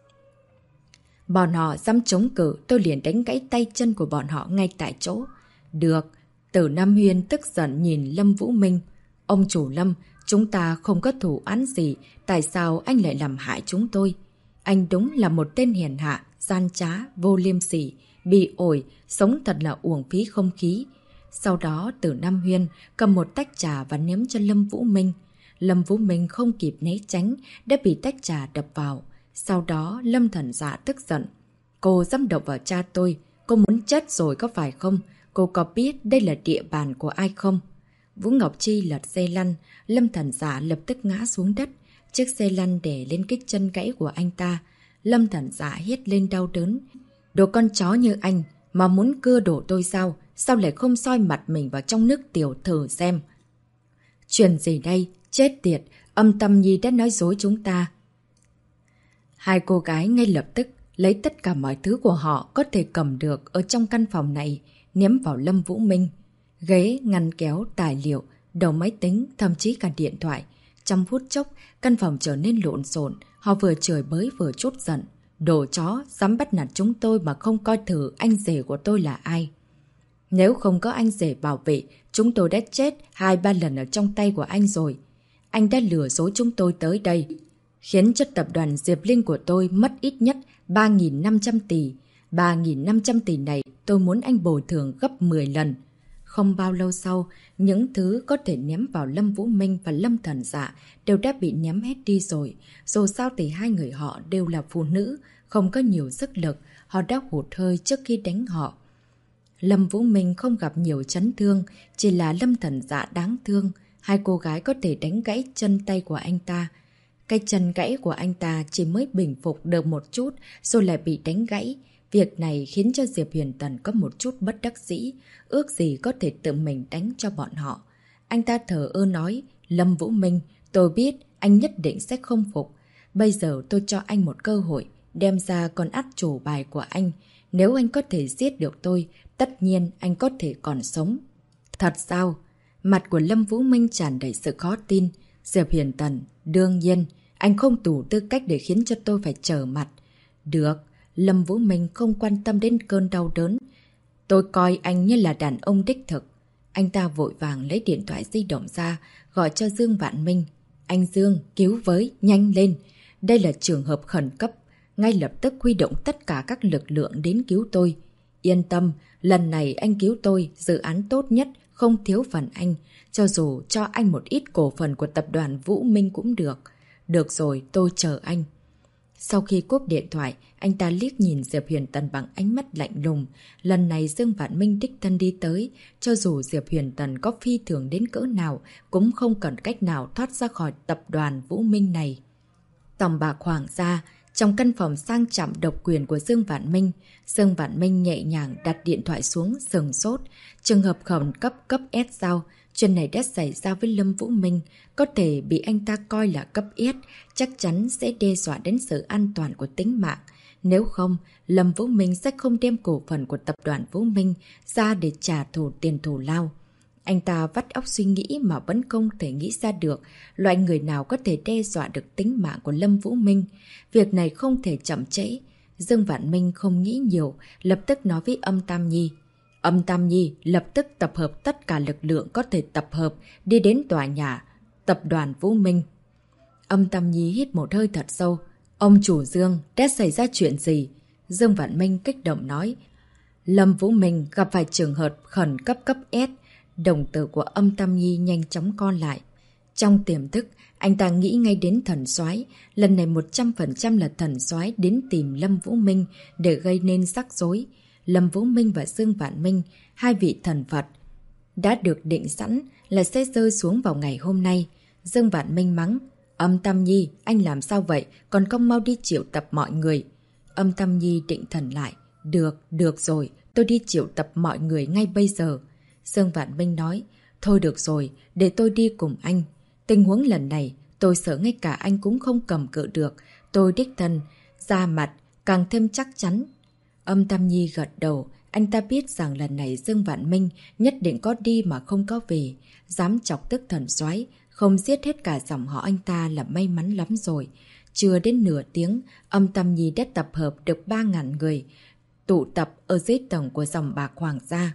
Bọn họ dám chống cự, tôi liền đánh gãy tay chân của bọn họ ngay tại chỗ. Được, Từ Nam Huyên tức giận nhìn Lâm Vũ Minh. Ông chủ Lâm, chúng ta không có thủ án gì, tại sao anh lại làm hại chúng tôi? Anh đúng là một tên hèn hạ, gian trá, vô liêm sỉ, bị ổi, sống thật là uổng phí không khí. Sau đó Từ Nam Huyên cầm một tách trà và ném cho Lâm Vũ Minh. Lâm Vũ Minh không kịp né tránh, đã bị tách trà đập vào. Sau đó Lâm Thần Dạ tức giận. Cô dám độc vào cha tôi, cô muốn chết rồi có phải không? Cô có biết đây là địa bàn của ai không? Vũ Ngọc Chi lật xe lăn, Lâm Thần Dạ lập tức ngã xuống đất. Chiếc xe lăn đè lên cái chân gãy của anh ta. Lâm Thần Dạ hét lên đau đớn. Đồ con chó như anh mà muốn cưa đổ tôi sao? Sao lại không soi mặt mình vào trong nước tiểu thử xem? Chuyện gì đây? Chết tiệt, âm Tâm Nhi đã nói dối chúng ta. Hai cô gái ngay lập tức lấy tất cả mọi thứ của họ có thể cầm được ở trong căn phòng này, ném vào Lâm Vũ Minh. Ghế, ngăn kéo, tài liệu, đầu máy tính, thậm chí cả điện thoại. Trong phút chốc, căn phòng trở nên lộn xộn. Họ vừa chửi bới vừa trút giận. Đồ chó, dám bắt nạt chúng tôi mà không coi thử anh rể của tôi là ai. Nếu không có anh rể bảo vệ, chúng tôi đã chết 2-3 lần ở trong tay của anh rồi. Anh đã lừa dối chúng tôi tới đây, khiến cho tập đoàn Diệp Linh của tôi mất ít nhất 3.500 tỷ. 3.500 tỷ này tôi muốn anh bồi thường gấp 10 lần. Không bao lâu sau, những thứ có thể ném vào Lâm Vũ Minh và Lâm Thần Dạ đều đã bị ném hết đi rồi. Dù sao thì hai người họ đều là phụ nữ, không có nhiều sức lực, họ đã hụt hơi trước khi đánh họ. Lâm Vũ Minh không gặp nhiều chấn thương, chỉ là Lâm Thần Dạ đáng thương. Hai cô gái có thể đánh gãy chân tay của anh ta. Cái chân gãy của anh ta chỉ mới bình phục được một chút rồi lại bị đánh gãy. Việc này khiến cho Diệp Huyền Tần có một chút bất đắc dĩ, ước gì có thể tự mình đánh cho bọn họ. Anh ta thờ ơ nói, Lâm Vũ Minh, tôi biết anh nhất định sẽ không phục. Bây giờ tôi cho anh một cơ hội, đem ra con át chủ bài của anh. Nếu anh có thể giết được tôi, tất nhiên anh có thể còn sống. Thật sao? Mặt của Lâm Vũ Minh tràn đầy sự khó tin. Diệp Huyền Tần, đương nhiên, anh không đủ tư cách để khiến cho tôi phải trở mặt. Được, Lâm Vũ Minh không quan tâm đến cơn đau đớn. Tôi coi anh như là đàn ông đích thực. Anh ta vội vàng lấy điện thoại di động ra, gọi cho Dương Vạn Minh. Anh Dương, cứu với, nhanh lên. Đây là trường hợp khẩn cấp. Ngay lập tức huy động tất cả các lực lượng đến cứu tôi. Yên tâm, lần này anh cứu tôi, dự án tốt nhất, không thiếu phần anh. Cho dù cho anh một ít cổ phần của tập đoàn Vũ Minh cũng được. Được rồi, tôi chờ anh. Sau khi cúp điện thoại, anh ta liếc nhìn Diệp Huyền Tần bằng ánh mắt lạnh lùng. Lần này Dương Vạn Minh đích thân đi tới. Cho dù Diệp Huyền Tần có phi thường đến cỡ nào, cũng không cần cách nào thoát ra khỏi tập đoàn Vũ Minh này. Tòng bạc Hoàng gia, Trong căn phòng sang trọng độc quyền của Dương Vạn Minh, Dương Vạn Minh nhẹ nhàng đặt điện thoại xuống, sừng sốt. Trường hợp khẩn cấp S sao? Chuyện này đã xảy ra với Lâm Vũ Minh, có thể bị anh ta coi là cấp S, chắc chắn sẽ đe dọa đến sự an toàn của tính mạng. Nếu không, Lâm Vũ Minh sẽ không đem cổ phần của tập đoàn Vũ Minh ra để trả thù tiền thù lao. Anh ta vắt óc suy nghĩ mà vẫn không thể nghĩ ra được loại người nào có thể đe dọa được tính mạng của Lâm Vũ Minh. Việc này không thể chậm trễ. Dương Vạn Minh không nghĩ nhiều, lập tức nói với Âm Tam Nhi. Âm Tam Nhi lập tức tập hợp tất cả lực lượng có thể tập hợp, đi đến tòa nhà tập đoàn Vũ Minh. Âm Tam Nhi hít một hơi thật sâu. Ông chủ Dương, đã xảy ra chuyện gì? Dương Vạn Minh kích động nói. Lâm Vũ Minh gặp phải trường hợp khẩn cấp S. Đồng tử của Âm Tam Nhi nhanh chóng co lại. Trong tiềm thức, anh ta nghĩ ngay đến thần soái. Lần này 100% là thần soái đến tìm Lâm Vũ Minh để gây nên rắc rối. Lâm Vũ Minh và Dương Vạn Minh, hai vị thần Phật, đã được định sẵn là sẽ rơi xuống vào ngày hôm nay. Dương Vạn Minh mắng. Âm Tam Nhi, anh làm sao vậy? Còn không mau đi triệu tập mọi người. Âm Tam Nhi định thần lại. Được rồi, tôi đi triệu tập mọi người ngay bây giờ. Dương Vạn Minh nói. Thôi được rồi, để tôi đi cùng anh. Tình huống lần này, tôi sợ ngay cả anh cũng không cầm cự được. Tôi đích thân, ra mặt, càng thêm chắc chắn. Âm Tam Nhi gật đầu. Anh ta biết rằng lần này Dương Vạn Minh nhất định có đi mà không có về. Dám chọc tức thần soái, không giết hết cả dòng họ anh ta là may mắn lắm rồi. Chưa đến nửa tiếng, Âm Tam Nhi đã tập hợp được 3.000 người, tụ tập ở dưới tầng của dòng bạc Hoàng gia.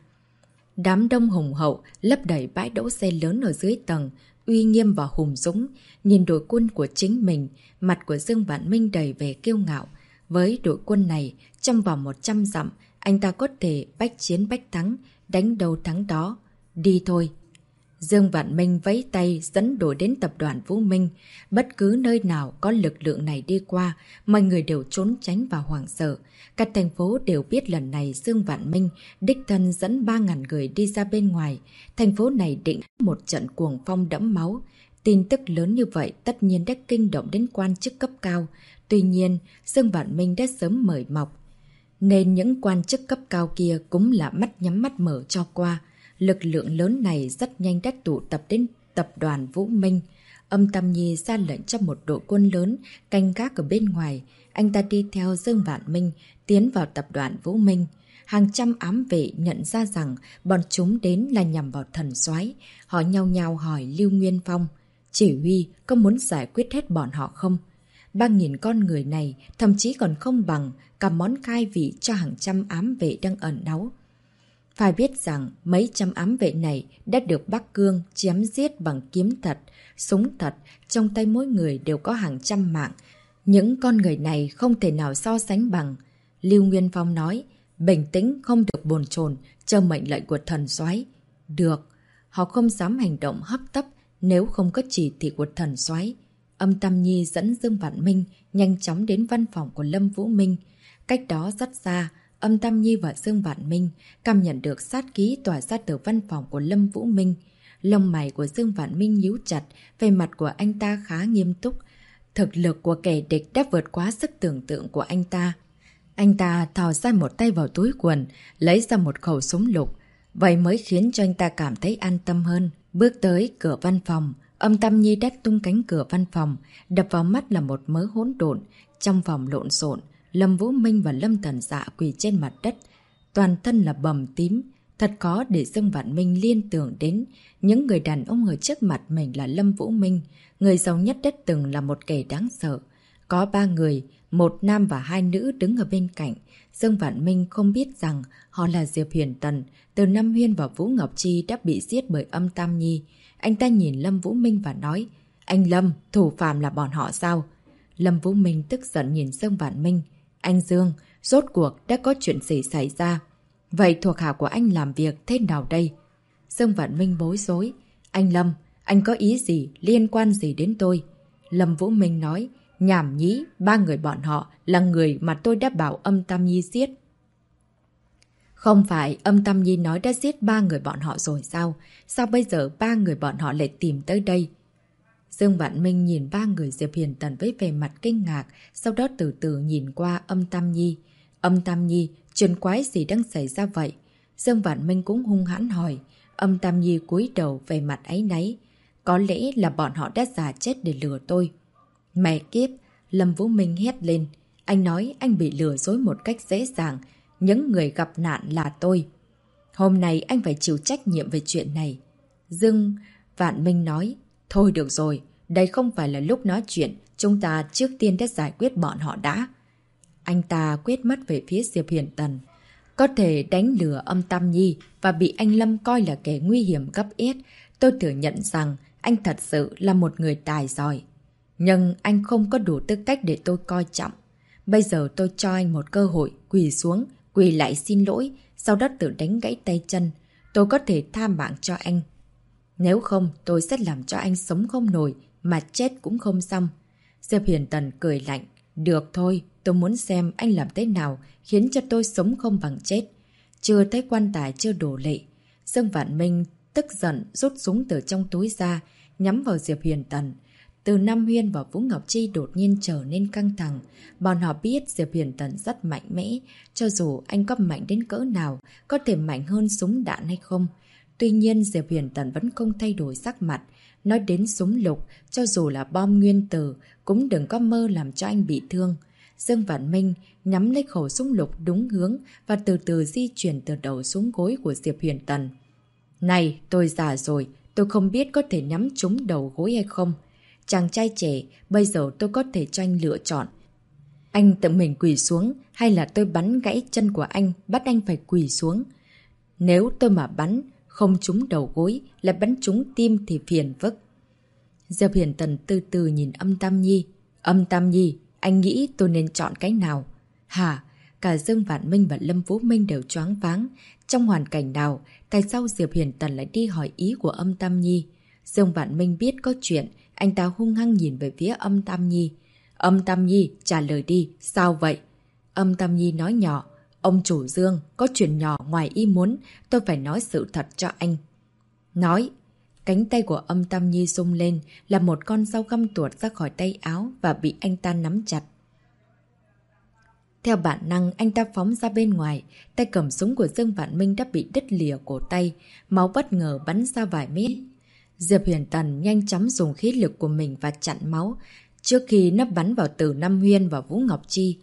Đám đông hùng hậu lấp đầy bãi đỗ xe lớn ở dưới tầng, uy nghiêm và hùng dũng. Nhìn đội quân của chính mình, mặt của Dương Vạn Minh đầy vẻ kiêu ngạo. Với đội quân này, trong vòng 100 dặm, anh ta có thể bách chiến bách thắng, đánh đâu thắng đó. Đi thôi. Dương Vạn Minh vẫy tay dẫn đội đến tập đoàn Vũ Minh. Bất cứ nơi nào có lực lượng này đi qua, mọi người đều trốn tránh và hoảng sợ. Cả thành phố đều biết lần này Dương Vạn Minh đích thân dẫn 3.000 người đi ra bên ngoài. Thành phố này định một trận cuồng phong đẫm máu. Tin tức lớn như vậy tất nhiên đã kinh động đến quan chức cấp cao. Tuy nhiên, Dương Vạn Minh đã sớm mời mọc, nên những quan chức cấp cao kia cũng là mắt nhắm mắt mở cho qua. Lực lượng lớn này rất nhanh đã tụ tập đến tập đoàn Vũ Minh. Âm Tam Nhi ra lệnh cho một đội quân lớn canh gác ở bên ngoài. Anh ta đi theo Dương Vạn Minh tiến vào tập đoàn Vũ Minh. Hàng trăm ám vệ nhận ra rằng bọn chúng đến là nhằm vào thần soái. Họ nhao nhao hỏi Lưu Nguyên Phong. Chỉ huy có muốn giải quyết hết bọn họ không? 3.000 con người này thậm chí còn không bằng cả món khai vị cho hàng trăm ám vệ đang ẩn náu. Phải biết rằng mấy trăm ám vệ này đã được Bắc Cương chém giết bằng kiếm thật, súng thật, trong tay mỗi người đều có hàng trăm mạng. Những con người này không thể nào so sánh bằng. Lưu Nguyên Phong nói, bình tĩnh không được bồn chồn, chờ mệnh lệnh của thần soái. Được, họ không dám hành động hấp tấp nếu không có chỉ thị của thần soái. Âm Tam Nhi dẫn Dương Vạn Minh nhanh chóng đến văn phòng của Lâm Vũ Minh. Cách đó rất xa, Âm Tam Nhi và Dương Vạn Minh cảm nhận được sát khí tỏa ra từ văn phòng của Lâm Vũ Minh. Lông mày của Dương Vạn Minh nhíu chặt, vẻ mặt của anh ta khá nghiêm túc. Thực lực của kẻ địch đã vượt quá sức tưởng tượng của anh ta. Anh ta thò ra một tay vào túi quần, lấy ra một khẩu súng lục. Vậy mới khiến cho anh ta cảm thấy an tâm hơn. Bước tới cửa văn phòng, Âm Tam Nhi đã tung cánh cửa văn phòng, đập vào mắt là một mớ hỗn độn. Trong phòng lộn xộn, Lâm Vũ Minh và Lâm Thần Dạ quỳ trên mặt đất, toàn thân là bầm tím. Thật khó để Dương Vạn Minh liên tưởng đến những người đàn ông ở trước mặt mình là Lâm Vũ Minh, người giàu nhất đã từng là một kẻ đáng sợ. Có 3 người, 1 nam và 2 nữ đứng ở bên cạnh. Dương Vạn Minh không biết rằng họ là Diệp Huyền Tần, Từ Nam Huyên và Vũ Ngọc Chi đã bị giết bởi Âm Tam Nhi. Anh ta nhìn Lâm Vũ Minh và nói, anh Lâm, thủ phạm là bọn họ sao? Lâm Vũ Minh tức giận nhìn Dương Vạn Minh. Anh Dương, rốt cuộc đã có chuyện gì xảy ra? Vậy thuộc hạ của anh làm việc thế nào đây? Dương Vạn Minh bối rối. Anh Lâm, anh có ý gì, liên quan gì đến tôi? Lâm Vũ Minh nói, nhảm nhí, 3 người bọn họ là người mà tôi đã bảo Âm Tam Nhi giết. Không phải Âm Tam Nhi nói đã giết 3 người bọn họ rồi sao? Sao bây giờ 3 người bọn họ lại tìm tới đây? Dương Vạn Minh nhìn ba người Diệp Hiền Tần với vẻ mặt kinh ngạc, sau đó từ từ nhìn qua Âm Tam Nhi. Âm Tam Nhi, chuyện quái gì đang xảy ra vậy? Dương Vạn Minh cũng hung hãn hỏi. Âm Tam Nhi cúi đầu về mặt áy náy. Có lẽ là bọn họ đã giả chết để lừa tôi. Mẹ kiếp! Lâm Vũ Minh hét lên. Anh nói anh bị lừa dối một cách dễ dàng. Những người gặp nạn là tôi. Hôm nay anh phải chịu trách nhiệm về chuyện này. Dương Vạn Minh nói. Thôi được rồi, đây không phải là lúc nói chuyện. Chúng ta trước tiên đã giải quyết bọn họ đã. Anh ta quét mắt về phía Diệp Hiền Tần. Có thể đánh lừa Âm Tam Nhi và bị anh Lâm coi là kẻ nguy hiểm gấp yết. Tôi thừa nhận rằng anh thật sự là một người tài giỏi. Nhưng anh không có đủ tư cách để tôi coi trọng. Bây giờ tôi cho anh một cơ hội quỳ xuống, quỳ lại xin lỗi, sau đó tự đánh gãy tay chân. Tôi có thể tha mạng cho anh. Nếu không, tôi sẽ làm cho anh sống không nổi, mà chết cũng không xong. Diệp Hiền Tần cười lạnh. Được thôi, tôi muốn xem anh làm thế nào khiến cho tôi sống không bằng chết. Chưa thấy quan tài chưa đổ lệ. Dương Vạn Minh tức giận rút súng từ trong túi ra, nhắm vào Diệp Hiền Tần. Từ Nam Huyên và Vũ Ngọc Chi đột nhiên trở nên căng thẳng. Bọn họ biết Diệp Hiền Tần rất mạnh mẽ, cho dù anh có mạnh đến cỡ nào, có thể mạnh hơn súng đạn hay không. Tuy nhiên Diệp Hiền Tần vẫn không thay đổi sắc mặt. Nói đến súng lục, cho dù là bom nguyên tử, cũng đừng có mơ làm cho anh bị thương. Dương Vạn Minh nhắm lấy khẩu súng lục đúng hướng và từ từ di chuyển từ đầu xuống gối của Diệp Hiền Tần. Này, tôi già rồi, tôi không biết có thể nhắm trúng đầu gối hay không. Chàng trai trẻ, bây giờ tôi có thể cho anh lựa chọn. Anh tự mình quỳ xuống hay là tôi bắn gãy chân của anh, bắt anh phải quỳ xuống. Nếu tôi mà bắn không trúng đầu gối, lại bắn trúng tim thì phiền phức. Diệp Hiền Tần từ từ nhìn Âm Tam Nhi. Âm Tam Nhi, anh nghĩ tôi nên chọn cái nào? Hả? Cả Dương Vạn Minh và Lâm Vũ Minh đều choáng váng. Trong hoàn cảnh nào, tại sao Diệp Hiền Tần lại đi hỏi ý của Âm Tam Nhi? Dương Vạn Minh biết có chuyện, anh ta hung hăng nhìn về phía Âm Tam Nhi. Âm Tam Nhi, trả lời đi, sao vậy? Âm Tam Nhi nói nhỏ. Ông chủ Dương, có chuyện nhỏ ngoài ý muốn, tôi phải nói sự thật cho anh. Nói. Cánh tay của Âm Tam Nhi rung lên, là một con dao găm tuột ra khỏi tay áo và bị anh ta nắm chặt. Theo bản năng, anh ta phóng ra bên ngoài, tay cầm súng của Dương Vạn Minh đã bị đứt lìa cổ tay, máu bất ngờ bắn ra vài mét. Diệp Hiền Tần nhanh chóng dùng khí lực của mình và chặn máu, trước khi nó bắn vào Từ Nam Huyên và Vũ Ngọc Chi.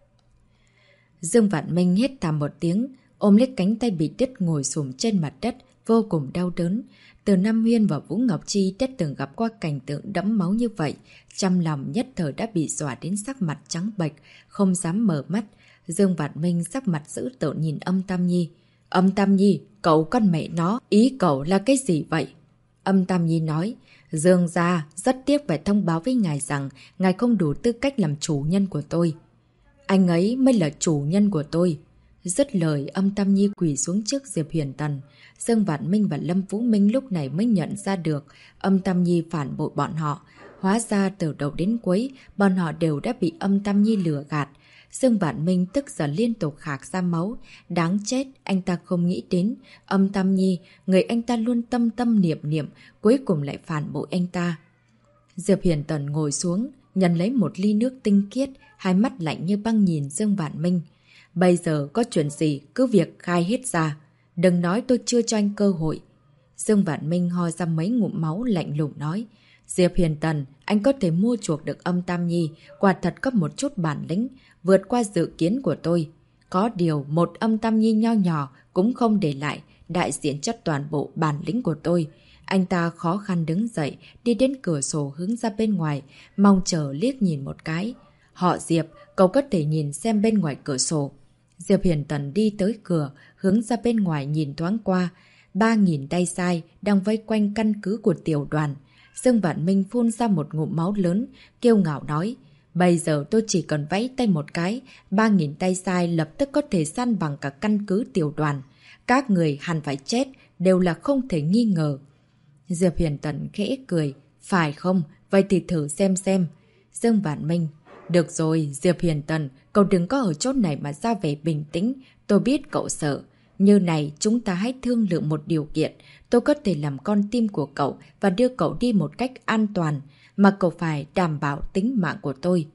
Dương Vạn Minh hét thảm một tiếng, ôm lấy cánh tay bị đứt ngồi xổm trên mặt đất, vô cùng đau đớn. Từ Nam Huyên và Vũ Ngọc Chi đã từng gặp qua cảnh tượng đẫm máu như vậy, trong lòng nhất thời đã bị dọa đến sắc mặt trắng bệch, không dám mở mắt. Dương Vạn Minh sắc mặt dữ tợn nhìn Âm Tam Nhi. Âm Tam Nhi, cậu con mẹ nó, ý cậu là cái gì vậy? Âm Tam Nhi nói, Dương gia rất tiếc phải thông báo với ngài rằng ngài không đủ tư cách làm chủ nhân của tôi. Anh ấy mới là chủ nhân của tôi. Dứt lời, Âm Tam Nhi quỳ xuống trước Diệp Hiền Tần. Dương Vạn Minh và Lâm Vũ Minh lúc này mới nhận ra được Âm Tam Nhi phản bội bọn họ. Hóa ra từ đầu đến cuối, bọn họ đều đã bị Âm Tam Nhi lừa gạt. Dương Vạn Minh tức giận liên tục khạc ra máu. Đáng chết, anh ta không nghĩ đến Âm Tam Nhi, người anh ta luôn tâm tâm niệm niệm, cuối cùng lại phản bội anh ta. Diệp Hiền Tần ngồi xuống, nhận lấy một ly nước tinh khiết, hai mắt lạnh như băng nhìn Dương Vạn Minh. Bây giờ có chuyện gì cứ việc khai hết ra. Đừng nói tôi chưa cho anh cơ hội. Dương Vạn Minh ho ra mấy ngụm máu lạnh lùng nói. Diệp Hiền Tần, anh có thể mua chuộc được Âm Tam Nhi, quả thật có một chút bản lĩnh, vượt qua dự kiến của tôi. Có điều một Âm Tam Nhi nho nhỏ cũng không để lại, đại diện cho toàn bộ bản lĩnh của tôi. Anh ta khó khăn đứng dậy, đi đến cửa sổ hướng ra bên ngoài, mong chờ liếc nhìn một cái. Họ Diệp, cậu có thể nhìn xem bên ngoài cửa sổ. Diệp Hiền Tần đi tới cửa, hướng ra bên ngoài nhìn thoáng qua. 3.000 tay sai đang vây quanh căn cứ của tiểu đoàn. Dương Vạn Minh phun ra một ngụm máu lớn, kiêu ngạo nói. Bây giờ tôi chỉ cần vẫy tay một cái, 3.000 tay sai lập tức có thể săn bằng cả căn cứ tiểu đoàn. Các người hẳn phải chết, đều là không thể nghi ngờ. Diệp Hiền Tần khẽ cười. Phải không? Vậy thì thử xem. Dương Vạn Minh. Được rồi, Diệp Hiền Tần, cậu đừng có ở chốt này mà ra vẻ bình tĩnh. Tôi biết cậu sợ. Như này, chúng ta hãy thương lượng một điều kiện. Tôi có thể làm con tim của cậu và đưa cậu đi một cách an toàn. mà cậu phải đảm bảo tính mạng của tôi.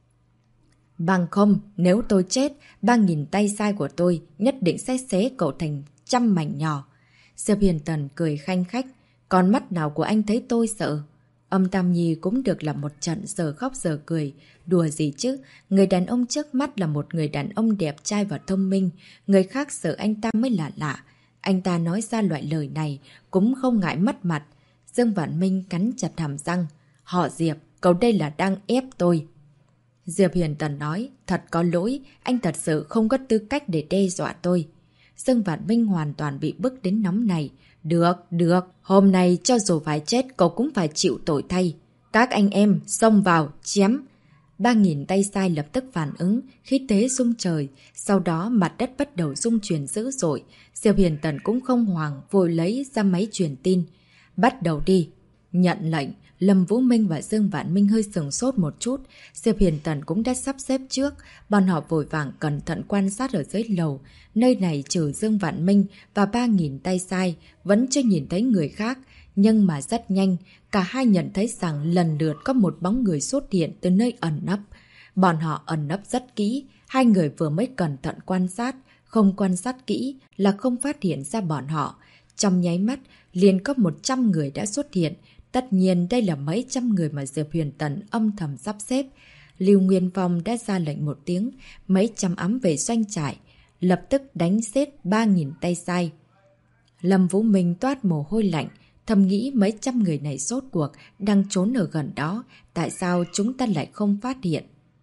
Bằng không, nếu tôi chết, 3.000 tay sai của tôi nhất định sẽ xé cậu thành trăm mảnh nhỏ. Diệp Huyền Tần cười khanh khách. Con mắt nào của anh thấy tôi sợ? Âm Tam Nhi cũng được là một trận giờ khóc giờ cười. Đùa gì chứ? Người đàn ông trước mắt là một người đàn ông đẹp trai và thông minh. Người khác sợ anh ta mới là lạ. Anh ta nói ra loại lời này cũng không ngại mất mặt. Dương Vạn Minh cắn chặt hàm răng. Họ Diệp, cậu đây là đang ép tôi. Diệp Huyền Tần nói, thật có lỗi, anh thật sự không có tư cách để đe dọa tôi. Dương Vạn Minh hoàn toàn bị bức đến nóng này. Được, hôm nay cho dù phải chết cậu cũng phải chịu tội thay. Các anh em, xông vào, chém. 3.000 tay sai lập tức phản ứng, khí thế rung trời. Sau đó mặt đất bắt đầu rung chuyển dữ dội. Diệp Huyền Tần cũng không hoảng, vội lấy ra máy truyền tin. Bắt đầu đi. Nhận lệnh. Lâm Vũ Minh và Dương Vạn Minh hơi sửng sốt một chút. Diệp Huyền Tần cũng đã sắp xếp trước. Bọn họ vội vàng cẩn thận quan sát ở dưới lầu. Nơi này trừ Dương Vạn Minh và 3.000 tay sai, vẫn chưa nhìn thấy người khác. Nhưng mà rất nhanh, cả hai nhận thấy rằng lần lượt có một bóng người xuất hiện từ nơi ẩn nấp. Bọn họ ẩn nấp rất kỹ. Hai người vừa mới cẩn thận quan sát. Không quan sát kỹ là không phát hiện ra bọn họ. Trong nháy mắt, liền có 100 người đã xuất hiện. Tất nhiên đây là mấy trăm người mà Diệp Huyền Tần âm thầm sắp xếp. Lưu Nguyên Phong đã ra lệnh một tiếng, mấy trăm ám về doanh trại, lập tức đánh xết 3.000 tay sai. Lâm Vũ Minh toát mồ hôi lạnh, thầm nghĩ mấy trăm người này rốt cuộc đang trốn ở gần đó, tại sao chúng ta lại không phát hiện?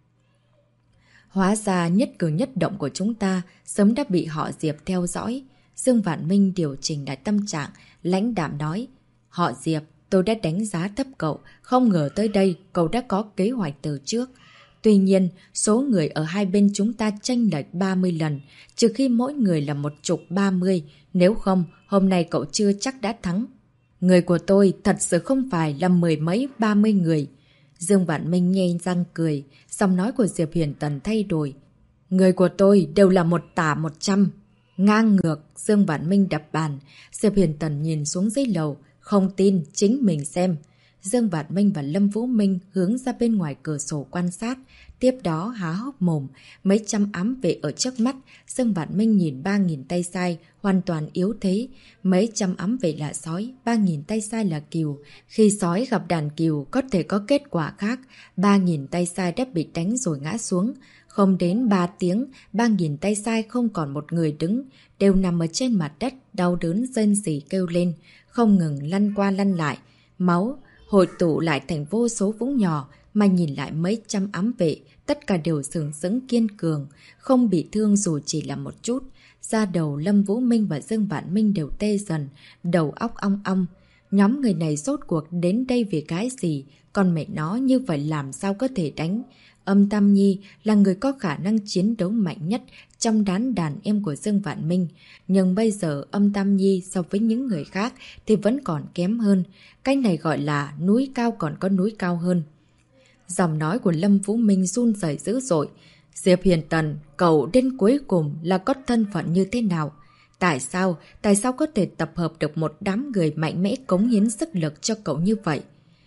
Hóa ra nhất cử nhất động của chúng ta sớm đã bị họ Diệp theo dõi. Dương Vạn Minh điều chỉnh lại tâm trạng, lãnh đạm nói, họ Diệp, tôi đã đánh giá thấp cậu, không ngờ tới đây cậu đã có kế hoạch từ trước. Tuy nhiên, số người ở hai bên chúng ta chênh lệch 30 lần, trừ khi mỗi người là 1030, nếu không, hôm nay cậu chưa chắc đã thắng. Người của tôi thật sự không phải là 10 mấy 30 người. Dương Vạn Minh nhe răng cười, giọng nói của Diệp Huyền Tần thay đổi. Người của tôi đều là 100. Ngang ngược, Dương Vạn Minh đập bàn. Diệp Huyền Tần nhìn xuống dưới lầu. Không tin, chính mình xem. Dương Vạn Minh và Lâm Vũ Minh hướng ra bên ngoài cửa sổ quan sát. Tiếp đó há hốc mồm, mấy trăm ám vệ ở trước mắt. Dương Vạn Minh nhìn 3.000 tay sai, hoàn toàn yếu thế. Mấy trăm ám vệ là sói, 3.000 tay sai là cừu. Khi sói gặp đàn cừu có thể có kết quả khác. 3.000 tay sai đã bị đánh rồi ngã xuống. Không đến 3 tiếng, 3.000 tay sai không còn một người đứng, đều nằm ở trên mặt đất, đau đớn rên rỉ kêu lên, không ngừng lăn qua lăn lại. Máu hội tụ lại thành vô số vũng nhỏ, mà nhìn lại mấy trăm ám vệ, tất cả đều sừng sững kiên cường, không bị thương dù chỉ là một chút. Da đầu Lâm Vũ Minh và Dương Vạn Minh đều tê dần, đầu óc ong ong. Nhóm người này rốt cuộc đến đây vì cái gì? Con mẹ nó như vậy làm sao có thể đánh? Âm Tam Nhi là người có khả năng chiến đấu mạnh nhất trong đàn em của Dương Vạn Minh. Nhưng bây giờ Âm Tam Nhi so với những người khác thì vẫn còn kém hơn. Cái này gọi là núi cao còn có núi cao hơn. Giọng nói của Lâm Vũ Minh run rẩy dữ dội. Diệp Huyền Tần, cậu đến cuối cùng là có thân phận như thế nào? Tại sao có thể tập hợp được một đám người mạnh mẽ cống hiến sức lực cho cậu như vậy?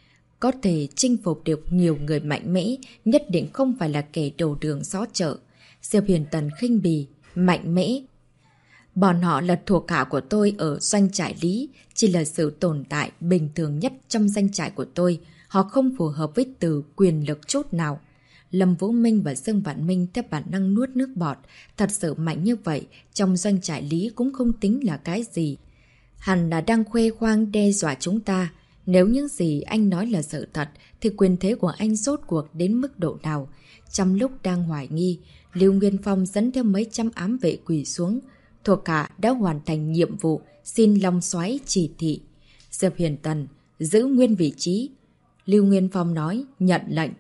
Có thể chinh phục được nhiều người mạnh mẽ, nhất định không phải là kẻ đầu đường xó chợ. Diệp Huyền Tần khinh bỉ, mạnh mẽ. Bọn họ là thuộc hạ của tôi ở doanh trại Lý, chỉ là sự tồn tại bình thường nhất trong doanh trại của tôi. Họ không phù hợp với từ quyền lực chút nào. Lâm Vũ Minh và Dương Vạn Minh theo bản năng nuốt nước bọt. Thật sự mạnh như vậy, trong doanh trại Lý cũng không tính là cái gì. Hẳn là đang khoe khoang đe dọa chúng ta. Nếu những gì anh nói là sự thật, thì quyền thế của anh rốt cuộc đến mức độ nào? Trong lúc đang hoài nghi, Lưu Nguyên Phong dẫn theo mấy trăm ám vệ quỳ xuống. Thuộc hạ đã hoàn thành nhiệm vụ, xin Long Soái chỉ thị. Diệp Huyền Tần, giữ nguyên vị trí. Lưu Nguyên Phong nói, nhận lệnh.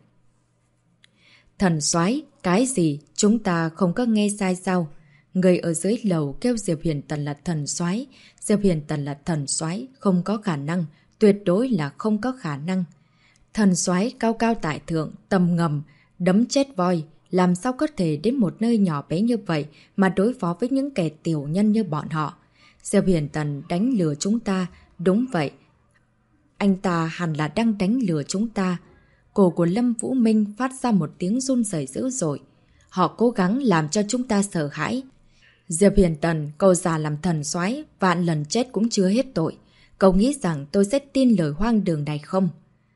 Thần soái, cái gì? Chúng ta không có nghe sai sao? Người ở dưới lầu kêu Diệp Huyền Tần là thần soái. Diệp Huyền Tần là thần soái, không có khả năng. Tuyệt đối là không có khả năng. Thần soái cao cao tại thượng, tầm ngầm, đấm chết voi. Làm sao có thể đến một nơi nhỏ bé như vậy mà đối phó với những kẻ tiểu nhân như bọn họ? Diệp Huyền Tần đánh lừa chúng ta. Đúng vậy. anh ta hẳn là đang đánh lừa chúng ta. Cổ của Lâm Vũ Minh phát ra một tiếng run rẩy dữ dội. Họ cố gắng làm cho chúng ta sợ hãi. Diệp Huyền Tần, cậu già làm thần soái, vạn lần chết cũng chưa hết tội. Cậu nghĩ rằng tôi sẽ tin lời hoang đường này không?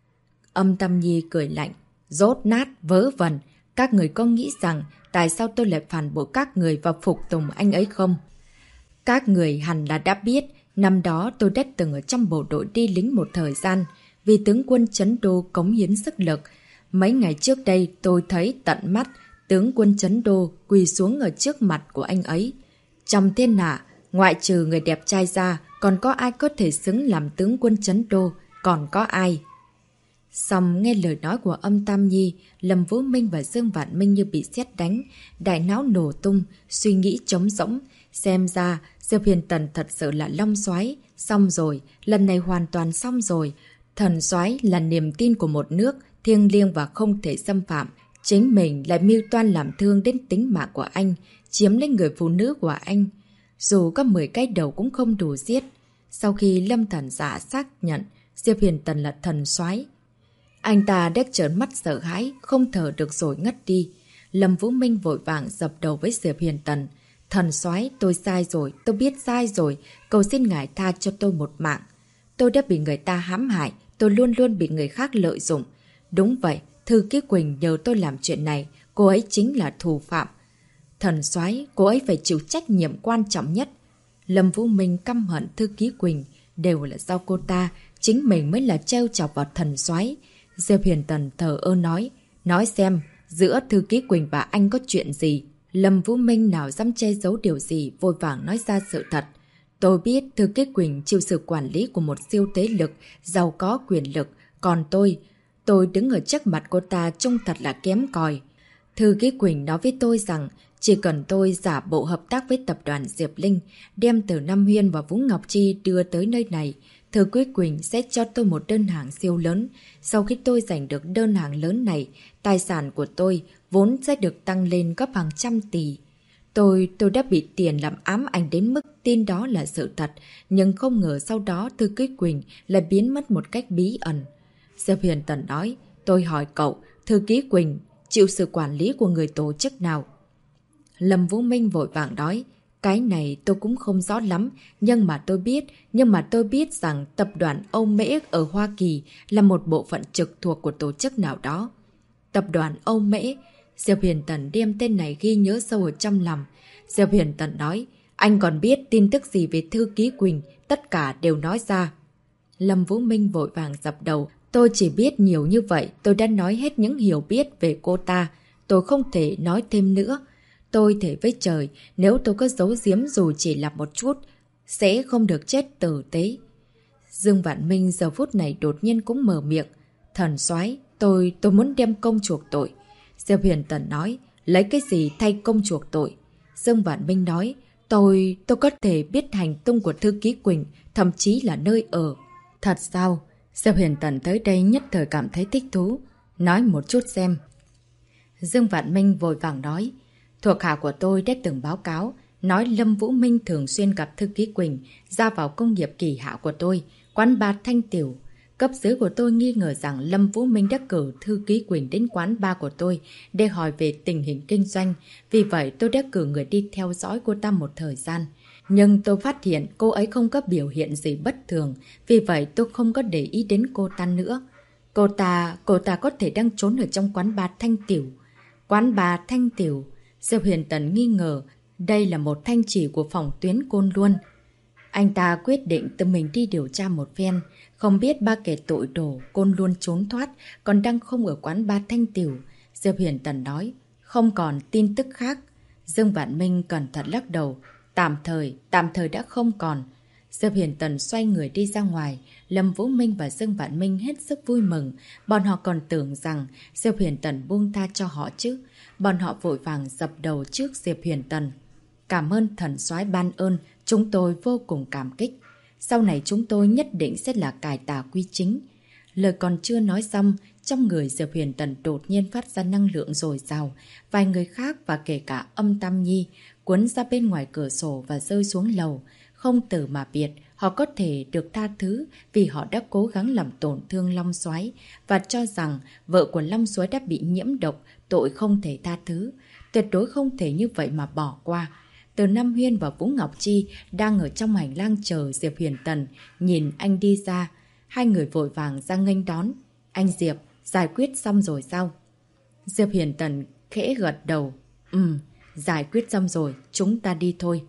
Âm Tâm Nhi cười lạnh. Dốt nát, vớ vẩn. Các người có nghĩ rằng tại sao tôi lại phản bội các người và phục tùng anh ấy không? Các người hẳn là đã biết, năm đó tôi đã từng ở trong bộ đội đi lính một thời gian, vì tướng quân Trấn Đô cống hiến sức lực. Mấy ngày trước đây tôi thấy tận mắt tướng quân Trấn Đô quỳ xuống ở trước mặt của anh ấy. Trong thiên hạ, ngoại trừ người đẹp trai ra, còn có ai có thể xứng làm tướng quân Trấn Đô, còn có ai? Xong nghe lời nói của Âm Tam Nhi, Lâm Vũ Minh và Dương Vạn Minh như bị sét đánh, đại não nổ tung, suy nghĩ trống rỗng. Xem ra, Diệp Huyền Tần thật sự là long soái, xong rồi, lần này hoàn toàn xong rồi. Thần soái là niềm tin của một nước, thiêng liêng và không thể xâm phạm. Chính mình lại mưu toan làm thương đến tính mạng của anh, chiếm lấy người phụ nữ của anh. Dù có 10 cái đầu cũng không đủ giết. Sau khi Lâm Thần Giả xác nhận Diệp Huyền Tần là thần soái, anh ta đếch trợn mắt sợ hãi, không thở được rồi ngất đi. Lâm Vũ Minh vội vàng dập đầu với Diệp Huyền Tần. Thần soái, tôi sai rồi, tôi biết sai rồi, cầu xin ngài tha cho tôi một mạng. Tôi đã bị người ta hãm hại, tôi luôn luôn bị người khác lợi dụng. Đúng vậy, Thư Ký Quỳnh nhờ tôi làm chuyện này, cô ấy chính là thủ phạm. Thần soái, cô ấy phải chịu trách nhiệm quan trọng nhất. Lâm Vũ Minh căm hận Thư Ký Quỳnh, đều là do cô ta, chính mình mới là trêu chọc vào thần soái. Diệp Huyền Tần thờ ơ nói xem, giữa Thư Ký Quỳnh và anh có chuyện gì? Lâm Vũ Minh nào dám che giấu điều gì, vội vàng nói ra sự thật. Tôi biết Thư Ký Quỳnh chịu sự quản lý của một siêu thế lực, giàu có quyền lực, còn tôi đứng ở trước mặt cô ta trông thật là kém cỏi. Thư Ký Quỳnh nói với tôi rằng chỉ cần tôi giả bộ hợp tác với tập đoàn Diệp Linh, đem Từ Nam Huyên và Vũ Ngọc Chi đưa tới nơi này, Thư Ký Quỳnh sẽ cho tôi một đơn hàng siêu lớn. Sau khi tôi giành được đơn hàng lớn này, tài sản của tôi vốn sẽ được tăng lên gấp hàng trăm tỷ. Tôi đã bị tiền làm ám ảnh đến mức tin đó là sự thật, nhưng không ngờ sau đó Thư Ký Quỳnh lại biến mất một cách bí ẩn. Diệp Huyền Tần nói, tôi hỏi cậu, Thư Ký Quỳnh chịu sự quản lý của người tổ chức nào? Lâm Vũ Minh vội vàng nói, cái này tôi cũng không rõ lắm, nhưng mà tôi biết rằng tập đoàn Âu Mễ ở Hoa Kỳ là một bộ phận trực thuộc của tổ chức nào đó. Tập đoàn Âu Mễ, Diệp Huyền Tần đem tên này ghi nhớ sâu ở trong lòng. Diệp Huyền Tần nói, anh còn biết tin tức gì về Thư Ký Quỳnh, tất cả đều nói ra. Lâm Vũ Minh vội vàng dập đầu, tôi chỉ biết nhiều như vậy, tôi đã nói hết những hiểu biết về cô ta, tôi không thể nói thêm nữa. Tôi thề với trời, nếu tôi có giấu giếm dù chỉ là một chút, sẽ không được chết tử tế. Dương Vạn Minh giờ phút này đột nhiên cũng mở miệng. Thần soái, tôi muốn đem công chuộc tội. Diệp Huyền Tần nói, lấy cái gì thay công chuộc tội? Dương Vạn Minh nói, tôi có thể biết hành tung của Thư Ký Quỳnh, thậm chí là nơi ở. Thật sao? Diệp Huyền Tần tới đây nhất thời cảm thấy thích thú. Nói một chút xem. Dương Vạn Minh vội vàng nói, thuộc hạ của tôi đã từng báo cáo, nói Lâm Vũ Minh thường xuyên gặp Thư Ký Quỳnh ra vào công nghiệp kỳ hạ của tôi, quán bar Thanh Tiểu. Cấp dưới của tôi nghi ngờ rằng Lâm Vũ Minh đã cử Thư Ký Quỳnh đến quán bar của tôi để hỏi về tình hình kinh doanh. Vì vậy tôi đã cử người đi theo dõi cô ta một thời gian. Nhưng tôi phát hiện cô ấy không có biểu hiện gì bất thường, vì vậy tôi không có để ý đến cô ta nữa. Cô ta có thể đang trốn ở trong quán bar Thanh Tiểu. Quán bar Thanh Tiểu. Diệp Huyền Tần nghi ngờ đây là một thanh chỉ của phòng tuyến Côn Luân. Anh ta quyết định tự mình đi điều tra một phen, không biết ba kẻ tội đồ Côn Luân trốn thoát còn đang không ở quán bar Thanh Tiểu. Diệp Huyền Tần nói, không còn tin tức khác. Dương Vạn Minh cẩn thận lắc đầu, tạm thời đã không còn. Diệp Huyền Tần xoay người đi ra ngoài, Lâm Vũ Minh và Dương Vạn Minh hết sức vui mừng, bọn họ còn tưởng rằng Diệp Huyền Tần buông tha cho họ chứ. Bọn họ vội vàng dập đầu trước Diệp Huyền Tần. Cảm ơn thần soái ban ơn, chúng tôi vô cùng cảm kích. Sau này chúng tôi nhất định sẽ là cải tà quy chính. Lời còn chưa nói xong, trong người Diệp Huyền Tần đột nhiên phát ra năng lượng dồi dào. Vài người khác và kể cả Âm Tam Nhi cuốn ra bên ngoài cửa sổ và rơi xuống lầu. Không từ mà biệt, họ có thể được tha thứ vì họ đã cố gắng làm tổn thương Long Soái và cho rằng vợ của Long Soái đã bị nhiễm độc, tội không thể tha thứ. Tuyệt đối không thể như vậy mà bỏ qua. Từ Nam Huyên và Vũ Ngọc Chi đang ở trong hành lang chờ Diệp Huyền Tần, nhìn anh đi ra. Hai người vội vàng ra nghênh đón. Anh Diệp, giải quyết xong rồi sao? Diệp Huyền Tần khẽ gật đầu. Giải quyết xong rồi, chúng ta đi thôi.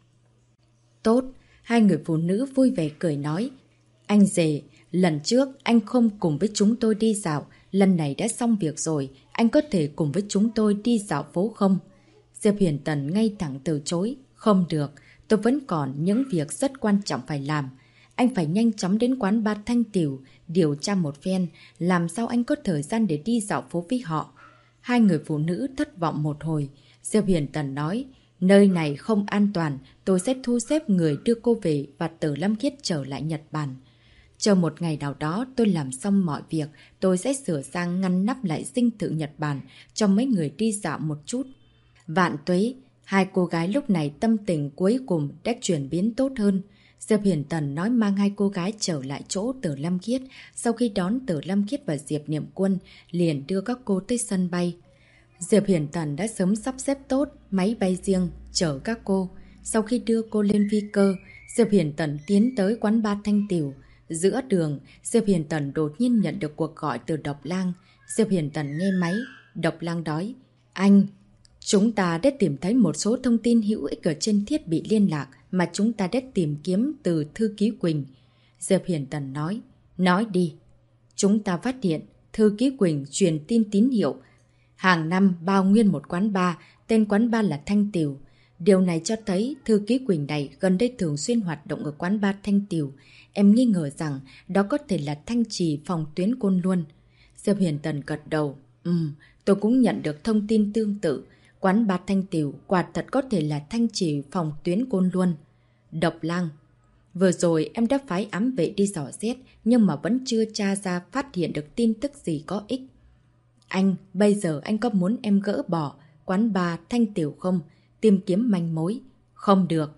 Tốt, hai người phụ nữ vui vẻ cười nói. Anh rể, lần trước anh không cùng với chúng tôi đi dạo, lần này đã xong việc rồi, anh có thể cùng với chúng tôi đi dạo phố không? Diệp Huyền Tần ngay thẳng từ chối. Không được, tôi vẫn còn những việc rất quan trọng phải làm. Anh phải nhanh chóng đến quán bar Thanh Tiểu, điều tra một phen, làm sao anh có thời gian để đi dạo phố với họ. Hai người phụ nữ thất vọng một hồi. Diệp Huyền Tần nói, nơi này không an toàn, tôi sẽ thu xếp người đưa cô về và Tử Lâm Khiết trở lại Nhật Bản. Chờ một ngày nào đó tôi làm xong mọi việc, tôi sẽ sửa sang ngăn nắp lại dinh thự Nhật Bản cho mấy người đi dạo một chút. Vạn tuế, hai cô gái lúc này tâm tình cuối cùng đã chuyển biến tốt hơn. Diệp Huyền Tần nói mang hai cô gái trở lại chỗ Tử Lâm Khiết. Sau khi đón Tử Lâm Khiết và Diệp Niệm Quân, liền đưa các cô tới sân bay. Diệp Huyền Tần đã sớm sắp xếp tốt máy bay riêng chở các cô. Sau khi đưa cô lên phi cơ, Diệp Huyền Tần tiến tới quán bar Thanh Tiểu. Giữa đường, Diệp Huyền Tần đột nhiên nhận được cuộc gọi từ Độc Lang. Diệp Huyền Tần nghe máy. Độc Lang nói, anh, chúng ta đã tìm thấy một số thông tin hữu ích ở trên thiết bị liên lạc mà chúng ta đã tìm kiếm từ Thư ký Quỳnh. Diệp Huyền Tần nói đi. Chúng ta phát hiện Thư ký Quỳnh truyền tin tín hiệu. Hàng năm bao nguyên một quán bar, tên quán bar là Thanh Tiểu. Điều này cho thấy Thư ký Quỳnh này gần đây thường xuyên hoạt động ở quán bar Thanh Tiểu. Em nghi ngờ rằng đó có thể là Thanh Trì phòng tuyến Côn Luân. Diệp Huyền Tần gật đầu. Tôi cũng nhận được thông tin tương tự. Quán bar Thanh Tiểu quả thật có thể là Thanh Trì phòng tuyến Côn Luân. Độc Lang, vừa rồi em đã phái ám vệ đi dò xét, nhưng mà vẫn chưa tra ra phát hiện được tin tức gì có ích. Anh, bây giờ anh có muốn em gỡ bỏ quán bar Thanh Tiểu không? Tìm kiếm manh mối. Không được.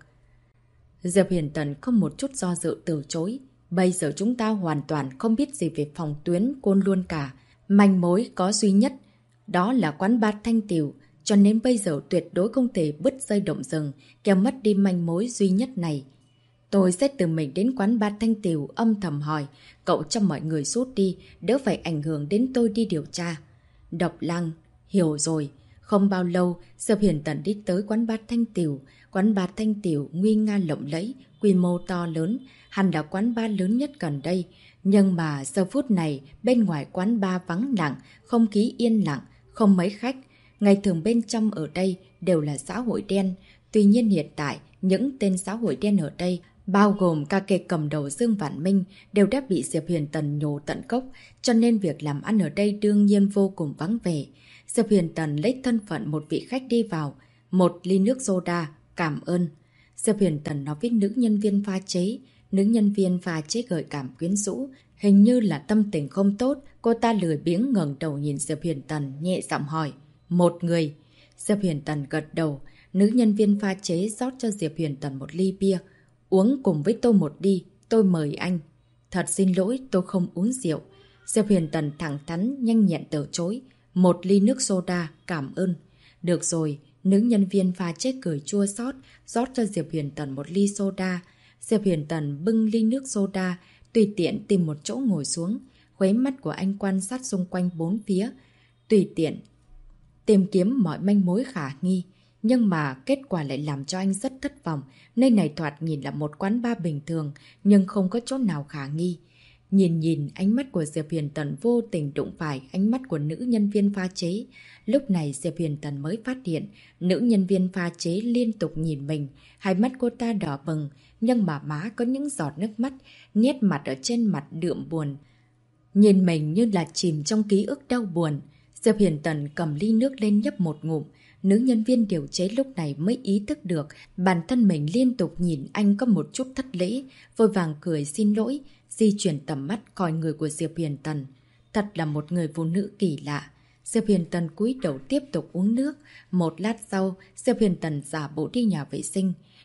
Diệp Huyền Tần không một chút do dự từ chối. Bây giờ chúng ta hoàn toàn không biết gì về phòng tuyến Côn Luân cả. Manh mối có duy nhất, đó là quán bar Thanh Tiểu. Cho nên bây giờ tuyệt đối không thể bứt dây động rừng, kéo mất đi manh mối duy nhất này. Tôi sẽ tự mình đến quán bar Thanh Tiểu âm thầm hỏi, cậu cho mọi người rút đi, đỡ phải ảnh hưởng đến tôi đi điều tra. Độc Lang, hiểu rồi. Không bao lâu, Diệp Huyền Tần đi tới quán bar Thanh Tiểu. Quán bar Thanh Tiểu nguy nga lộng lẫy, quy mô to lớn, hẳn là quán bar lớn nhất gần đây. Nhưng mà giờ phút này, bên ngoài quán bar vắng lặng, không khí yên lặng, không mấy khách. Ngày thường bên trong ở đây đều là xã hội đen. Tuy nhiên hiện tại, những tên xã hội đen ở đây, bao gồm cả kẻ cầm đầu Dương Vạn Minh, đều đã bị Diệp Huyền Tần nhổ tận gốc, cho nên việc làm ăn ở đây đương nhiên vô cùng vắng vẻ. Diệp Huyền Tần lấy thân phận một vị khách đi vào. Một ly nước soda, cảm ơn. Diệp Huyền Tần nói với nữ nhân viên pha chế. Nữ nhân viên pha chế gợi cảm quyến rũ. Hình như là tâm tình không tốt, cô ta lười biếng ngẩng đầu nhìn Diệp Huyền Tần, nhẹ giọng hỏi. Một người. Diệp Huyền Tần gật đầu. Nữ nhân viên pha chế rót cho Diệp Huyền Tần một ly bia. Uống cùng với tôi một đi, tôi mời anh. Thật xin lỗi, tôi không uống rượu. Diệp Huyền Tần thẳng thắn, nhanh nhẹn từ chối. Một ly nước soda, cảm ơn. Được rồi, nữ nhân viên pha chế cười chua xót, rót cho Diệp Huyền Tần một ly soda. Diệp Huyền Tần bưng ly nước soda, tùy tiện tìm một chỗ ngồi xuống. Khuấy mắt của anh quan sát xung quanh bốn phía. Tùy tiện tìm kiếm mọi manh mối khả nghi. Nhưng mà kết quả lại làm cho anh rất thất vọng. Nơi này thoạt nhìn là một quán bar bình thường, nhưng không có chỗ nào khả nghi. Nhìn ánh mắt của Diệp Huyền Tần vô tình đụng phải ánh mắt của nữ nhân viên pha chế. Lúc này Diệp Huyền Tần mới phát hiện nữ nhân viên pha chế liên tục nhìn mình. Hai mắt cô ta đỏ bừng, nhưng mà má có những giọt nước mắt, nét mặt ở trên mặt đượm buồn. Nhìn mình như là chìm trong ký ức đau buồn. Diệp Huyền Tần cầm ly nước lên nhấp một ngụm. Nữ nhân viên điều chế lúc này mới ý thức được bản thân mình liên tục nhìn anh có một chút thất lễ, vội vàng cười xin lỗi, di chuyển tầm mắt coi người của Diệp Huyền Tần. Thật là một người phụ nữ kỳ lạ. Diệp Huyền Tần cúi đầu tiếp tục uống nước. Một lát sau, Diệp Huyền Tần giả bộ đi nhà vệ sinh.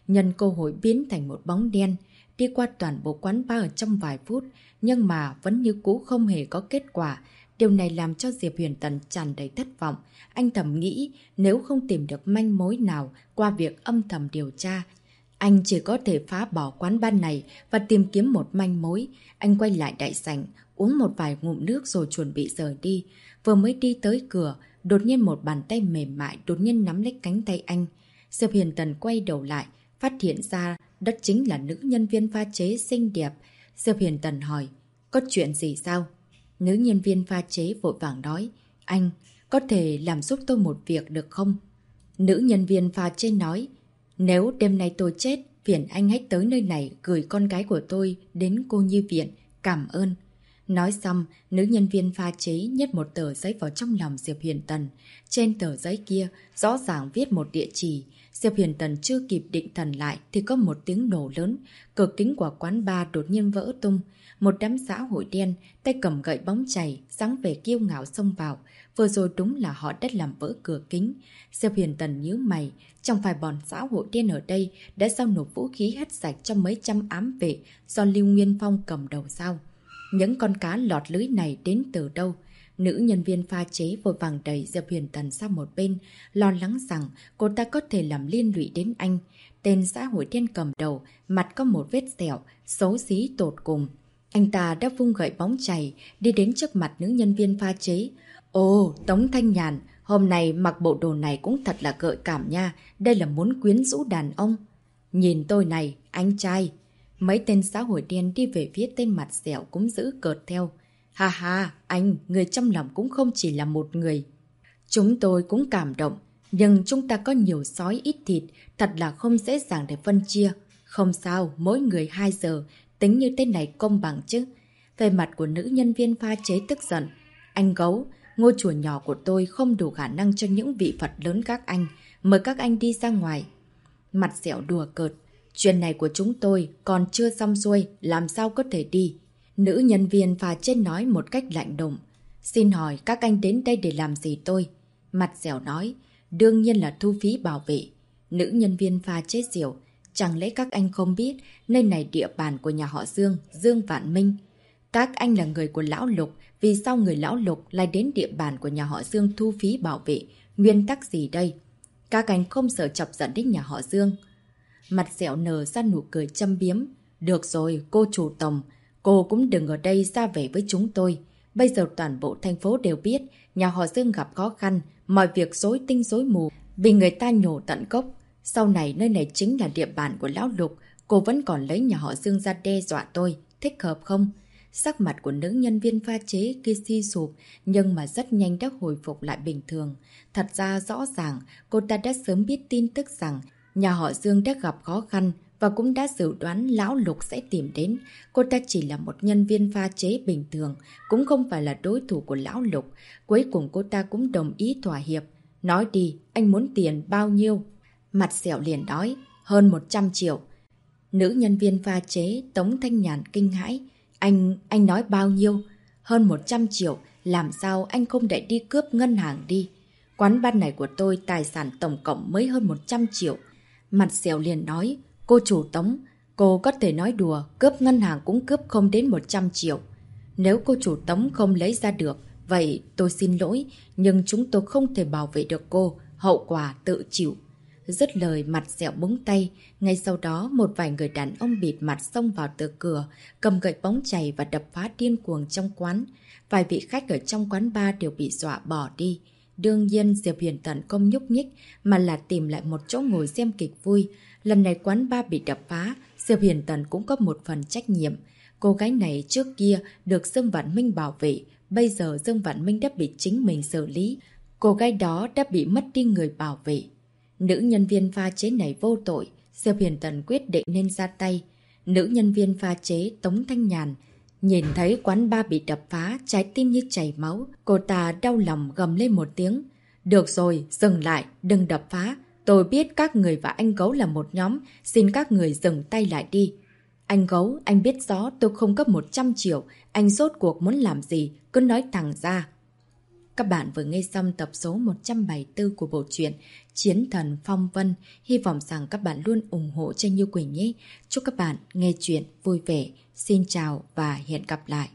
nhân cơ hội biến thành một bóng đen, đi qua toàn bộ quán bar ở trong vài phút, nhưng mà vẫn như cũ không hề có kết quả. Điều này làm cho Diệp Huyền Tần tràn đầy thất vọng. Anh thầm nghĩ nếu không tìm được manh mối nào qua việc âm thầm điều tra, anh chỉ có thể phá bỏ quán bar này và tìm kiếm một manh mối. Anh quay lại đại sảnh, uống một vài ngụm nước rồi chuẩn bị rời đi. Vừa mới đi tới cửa, đột nhiên một bàn tay mềm mại đột nhiên nắm lấy cánh tay anh. Diệp Huyền Tần quay đầu lại, phát hiện ra đó chính là nữ nhân viên pha chế xinh đẹp. Diệp Huyền Tần hỏi, có chuyện gì sao? Nữ nhân viên pha chế vội vàng nói, anh có thể làm giúp tôi một việc được không? Nữ nhân viên pha chế nói, nếu đêm nay tôi chết, phiền anh hãy tới nơi này gửi con gái của tôi đến cô nhi viện, cảm ơn. Nói xong, nữ nhân viên pha chế nhét một tờ giấy vào trong lòng Diệp Huyền Tần. Trên tờ giấy kia, rõ ràng viết một địa chỉ. Diệp Huyền Tần chưa kịp định thần lại thì có một tiếng nổ lớn. Cửa kính của quán bar đột nhiên vỡ tung. Một đám xã hội đen, tay cầm gậy bóng chày, dáng vẻ kiêu ngạo xông vào. Vừa rồi đúng là họ đã làm vỡ cửa kính. Diệp Huyền Tần nhíu mày, chẳng phải bọn xã hội đen ở đây đã giao nộp vũ khí hết sạch cho mấy trăm ám vệ do Lưu Nguyên Phong cầm đầu sao? Những con cá lọt lưới này đến từ đâu? Nữ nhân viên pha chế vội vàng đẩy Diệp Huyền Tần sang một bên, lo lắng rằng cô ta có thể làm liên lụy đến anh. Tên xã hội đen cầm đầu, mặt có một vết sẹo, xấu xí tột cùng. Anh ta đã vung gậy bóng chày, đi đến trước mặt nữ nhân viên pha chế. Ồ, Tống Thanh Nhàn, hôm nay mặc bộ đồ này cũng thật là gợi cảm nha, đây là muốn quyến rũ đàn ông. Nhìn tôi này, anh trai. Mấy tên xã hội đen đi về phía tên mặt dẻo cũng giữ cợt theo. Ha ha, anh, người trong lòng cũng không chỉ là một người. Chúng tôi cũng cảm động, nhưng chúng ta có nhiều sói ít thịt, thật là không dễ dàng để phân chia. Không sao, mỗi người 2 giờ, tính như thế này công bằng chứ. Về mặt của nữ nhân viên pha chế tức giận. Anh Gấu, ngôi chùa nhỏ của tôi không đủ khả năng cho những vị Phật lớn các anh. Mời các anh đi ra ngoài. Mặt dẻo đùa cợt. Chuyện này của chúng tôi còn chưa xong xuôi, làm sao có thể đi? Nữ nhân viên pha chế nói một cách lạnh lùng. Xin hỏi các anh đến đây để làm gì tôi? Mặt dẻo nói, đương nhiên là thu phí bảo vệ. Nữ nhân viên pha chế diệu, chẳng lẽ các anh không biết nơi này địa bàn của nhà họ Dương, Dương Vạn Minh? Các anh là người của Lão Lục, vì sao người Lão Lục lại đến địa bàn của nhà họ Dương thu phí bảo vệ? Nguyên tắc gì đây? Các anh không sợ chọc giận đến nhà họ Dương. Mặt dẻo nở ra nụ cười châm biếm. Được rồi, cô chủ tổng, cô cũng đừng ở đây ra vẻ với chúng tôi. Bây giờ toàn bộ thành phố đều biết nhà họ Dương gặp khó khăn, mọi việc rối tinh rối mù, bị người ta nhổ tận gốc. Sau này nơi này chính là địa bàn của Lão Lục, cô vẫn còn lấy nhà họ Dương ra đe dọa tôi, thích hợp không? Sắc mặt của nữ nhân viên pha chế kia suy sụp, nhưng mà rất nhanh đã hồi phục lại bình thường. Thật ra rõ ràng, cô ta đã sớm biết tin tức rằng nhà họ Dương đã gặp khó khăn và cũng đã dự đoán Lão Lục sẽ tìm đến. Cô ta chỉ là một nhân viên pha chế bình thường, cũng không phải là đối thủ của Lão Lục. Cuối cùng cô ta cũng đồng ý thỏa hiệp. Nói đi, anh muốn tiền bao nhiêu? Mặt dẻo liền nói, hơn 100 triệu. Nữ nhân viên pha chế Tống Thanh Nhàn kinh hãi. Anh nói bao nhiêu? Hơn 100 triệu, làm sao anh không để đi cướp ngân hàng đi? Quán bar này của tôi tài sản tổng cộng mới hơn 100 triệu. Mặt dẻo liền nói, cô chủ Tống, cô có thể nói đùa, cướp ngân hàng cũng cướp không đến 100 triệu. Nếu cô chủ Tống không lấy ra được, vậy tôi xin lỗi, nhưng chúng tôi không thể bảo vệ được cô, hậu quả tự chịu. Dứt lời mặt dẻo búng tay, ngay sau đó một vài người đàn ông bịt mặt xông vào từ cửa, cầm gậy bóng chày và đập phá điên cuồng trong quán. Vài vị khách ở trong quán bar đều bị dọa bỏ đi. Đương nhiên Diệp Huyền Tần không nhúc nhích mà là tìm lại một chỗ ngồi xem kịch vui. Lần này quán bar bị đập phá, Diệp Huyền Tần cũng có một phần trách nhiệm. Cô gái này trước kia được Dương Vạn Minh bảo vệ, bây giờ Dương Vạn Minh đã bị chính mình xử lý. Cô gái đó đã bị mất đi người bảo vệ. Nữ nhân viên pha chế này vô tội, Diệp Huyền Tần quyết định nên ra tay. Nữ nhân viên pha chế Tống Thanh Nhàn nhìn thấy quán bar bị đập phá, trái tim như chảy máu. Cô ta đau lòng gầm lên một tiếng. Được rồi, dừng lại, đừng đập phá. Tôi biết các người và anh Gấu là một nhóm, xin các người dừng tay lại đi. Anh Gấu, anh biết rõ tôi không cấp 100 triệu, anh rốt cuộc muốn làm gì, cứ nói thẳng ra. Các bạn vừa nghe xong tập số 174 của bộ truyện Chiến Thần Phong Vân. Hy vọng rằng các bạn luôn ủng hộ cho Như Quỳnh nhé. Chúc các bạn nghe chuyện vui vẻ. Xin chào và hẹn gặp lại.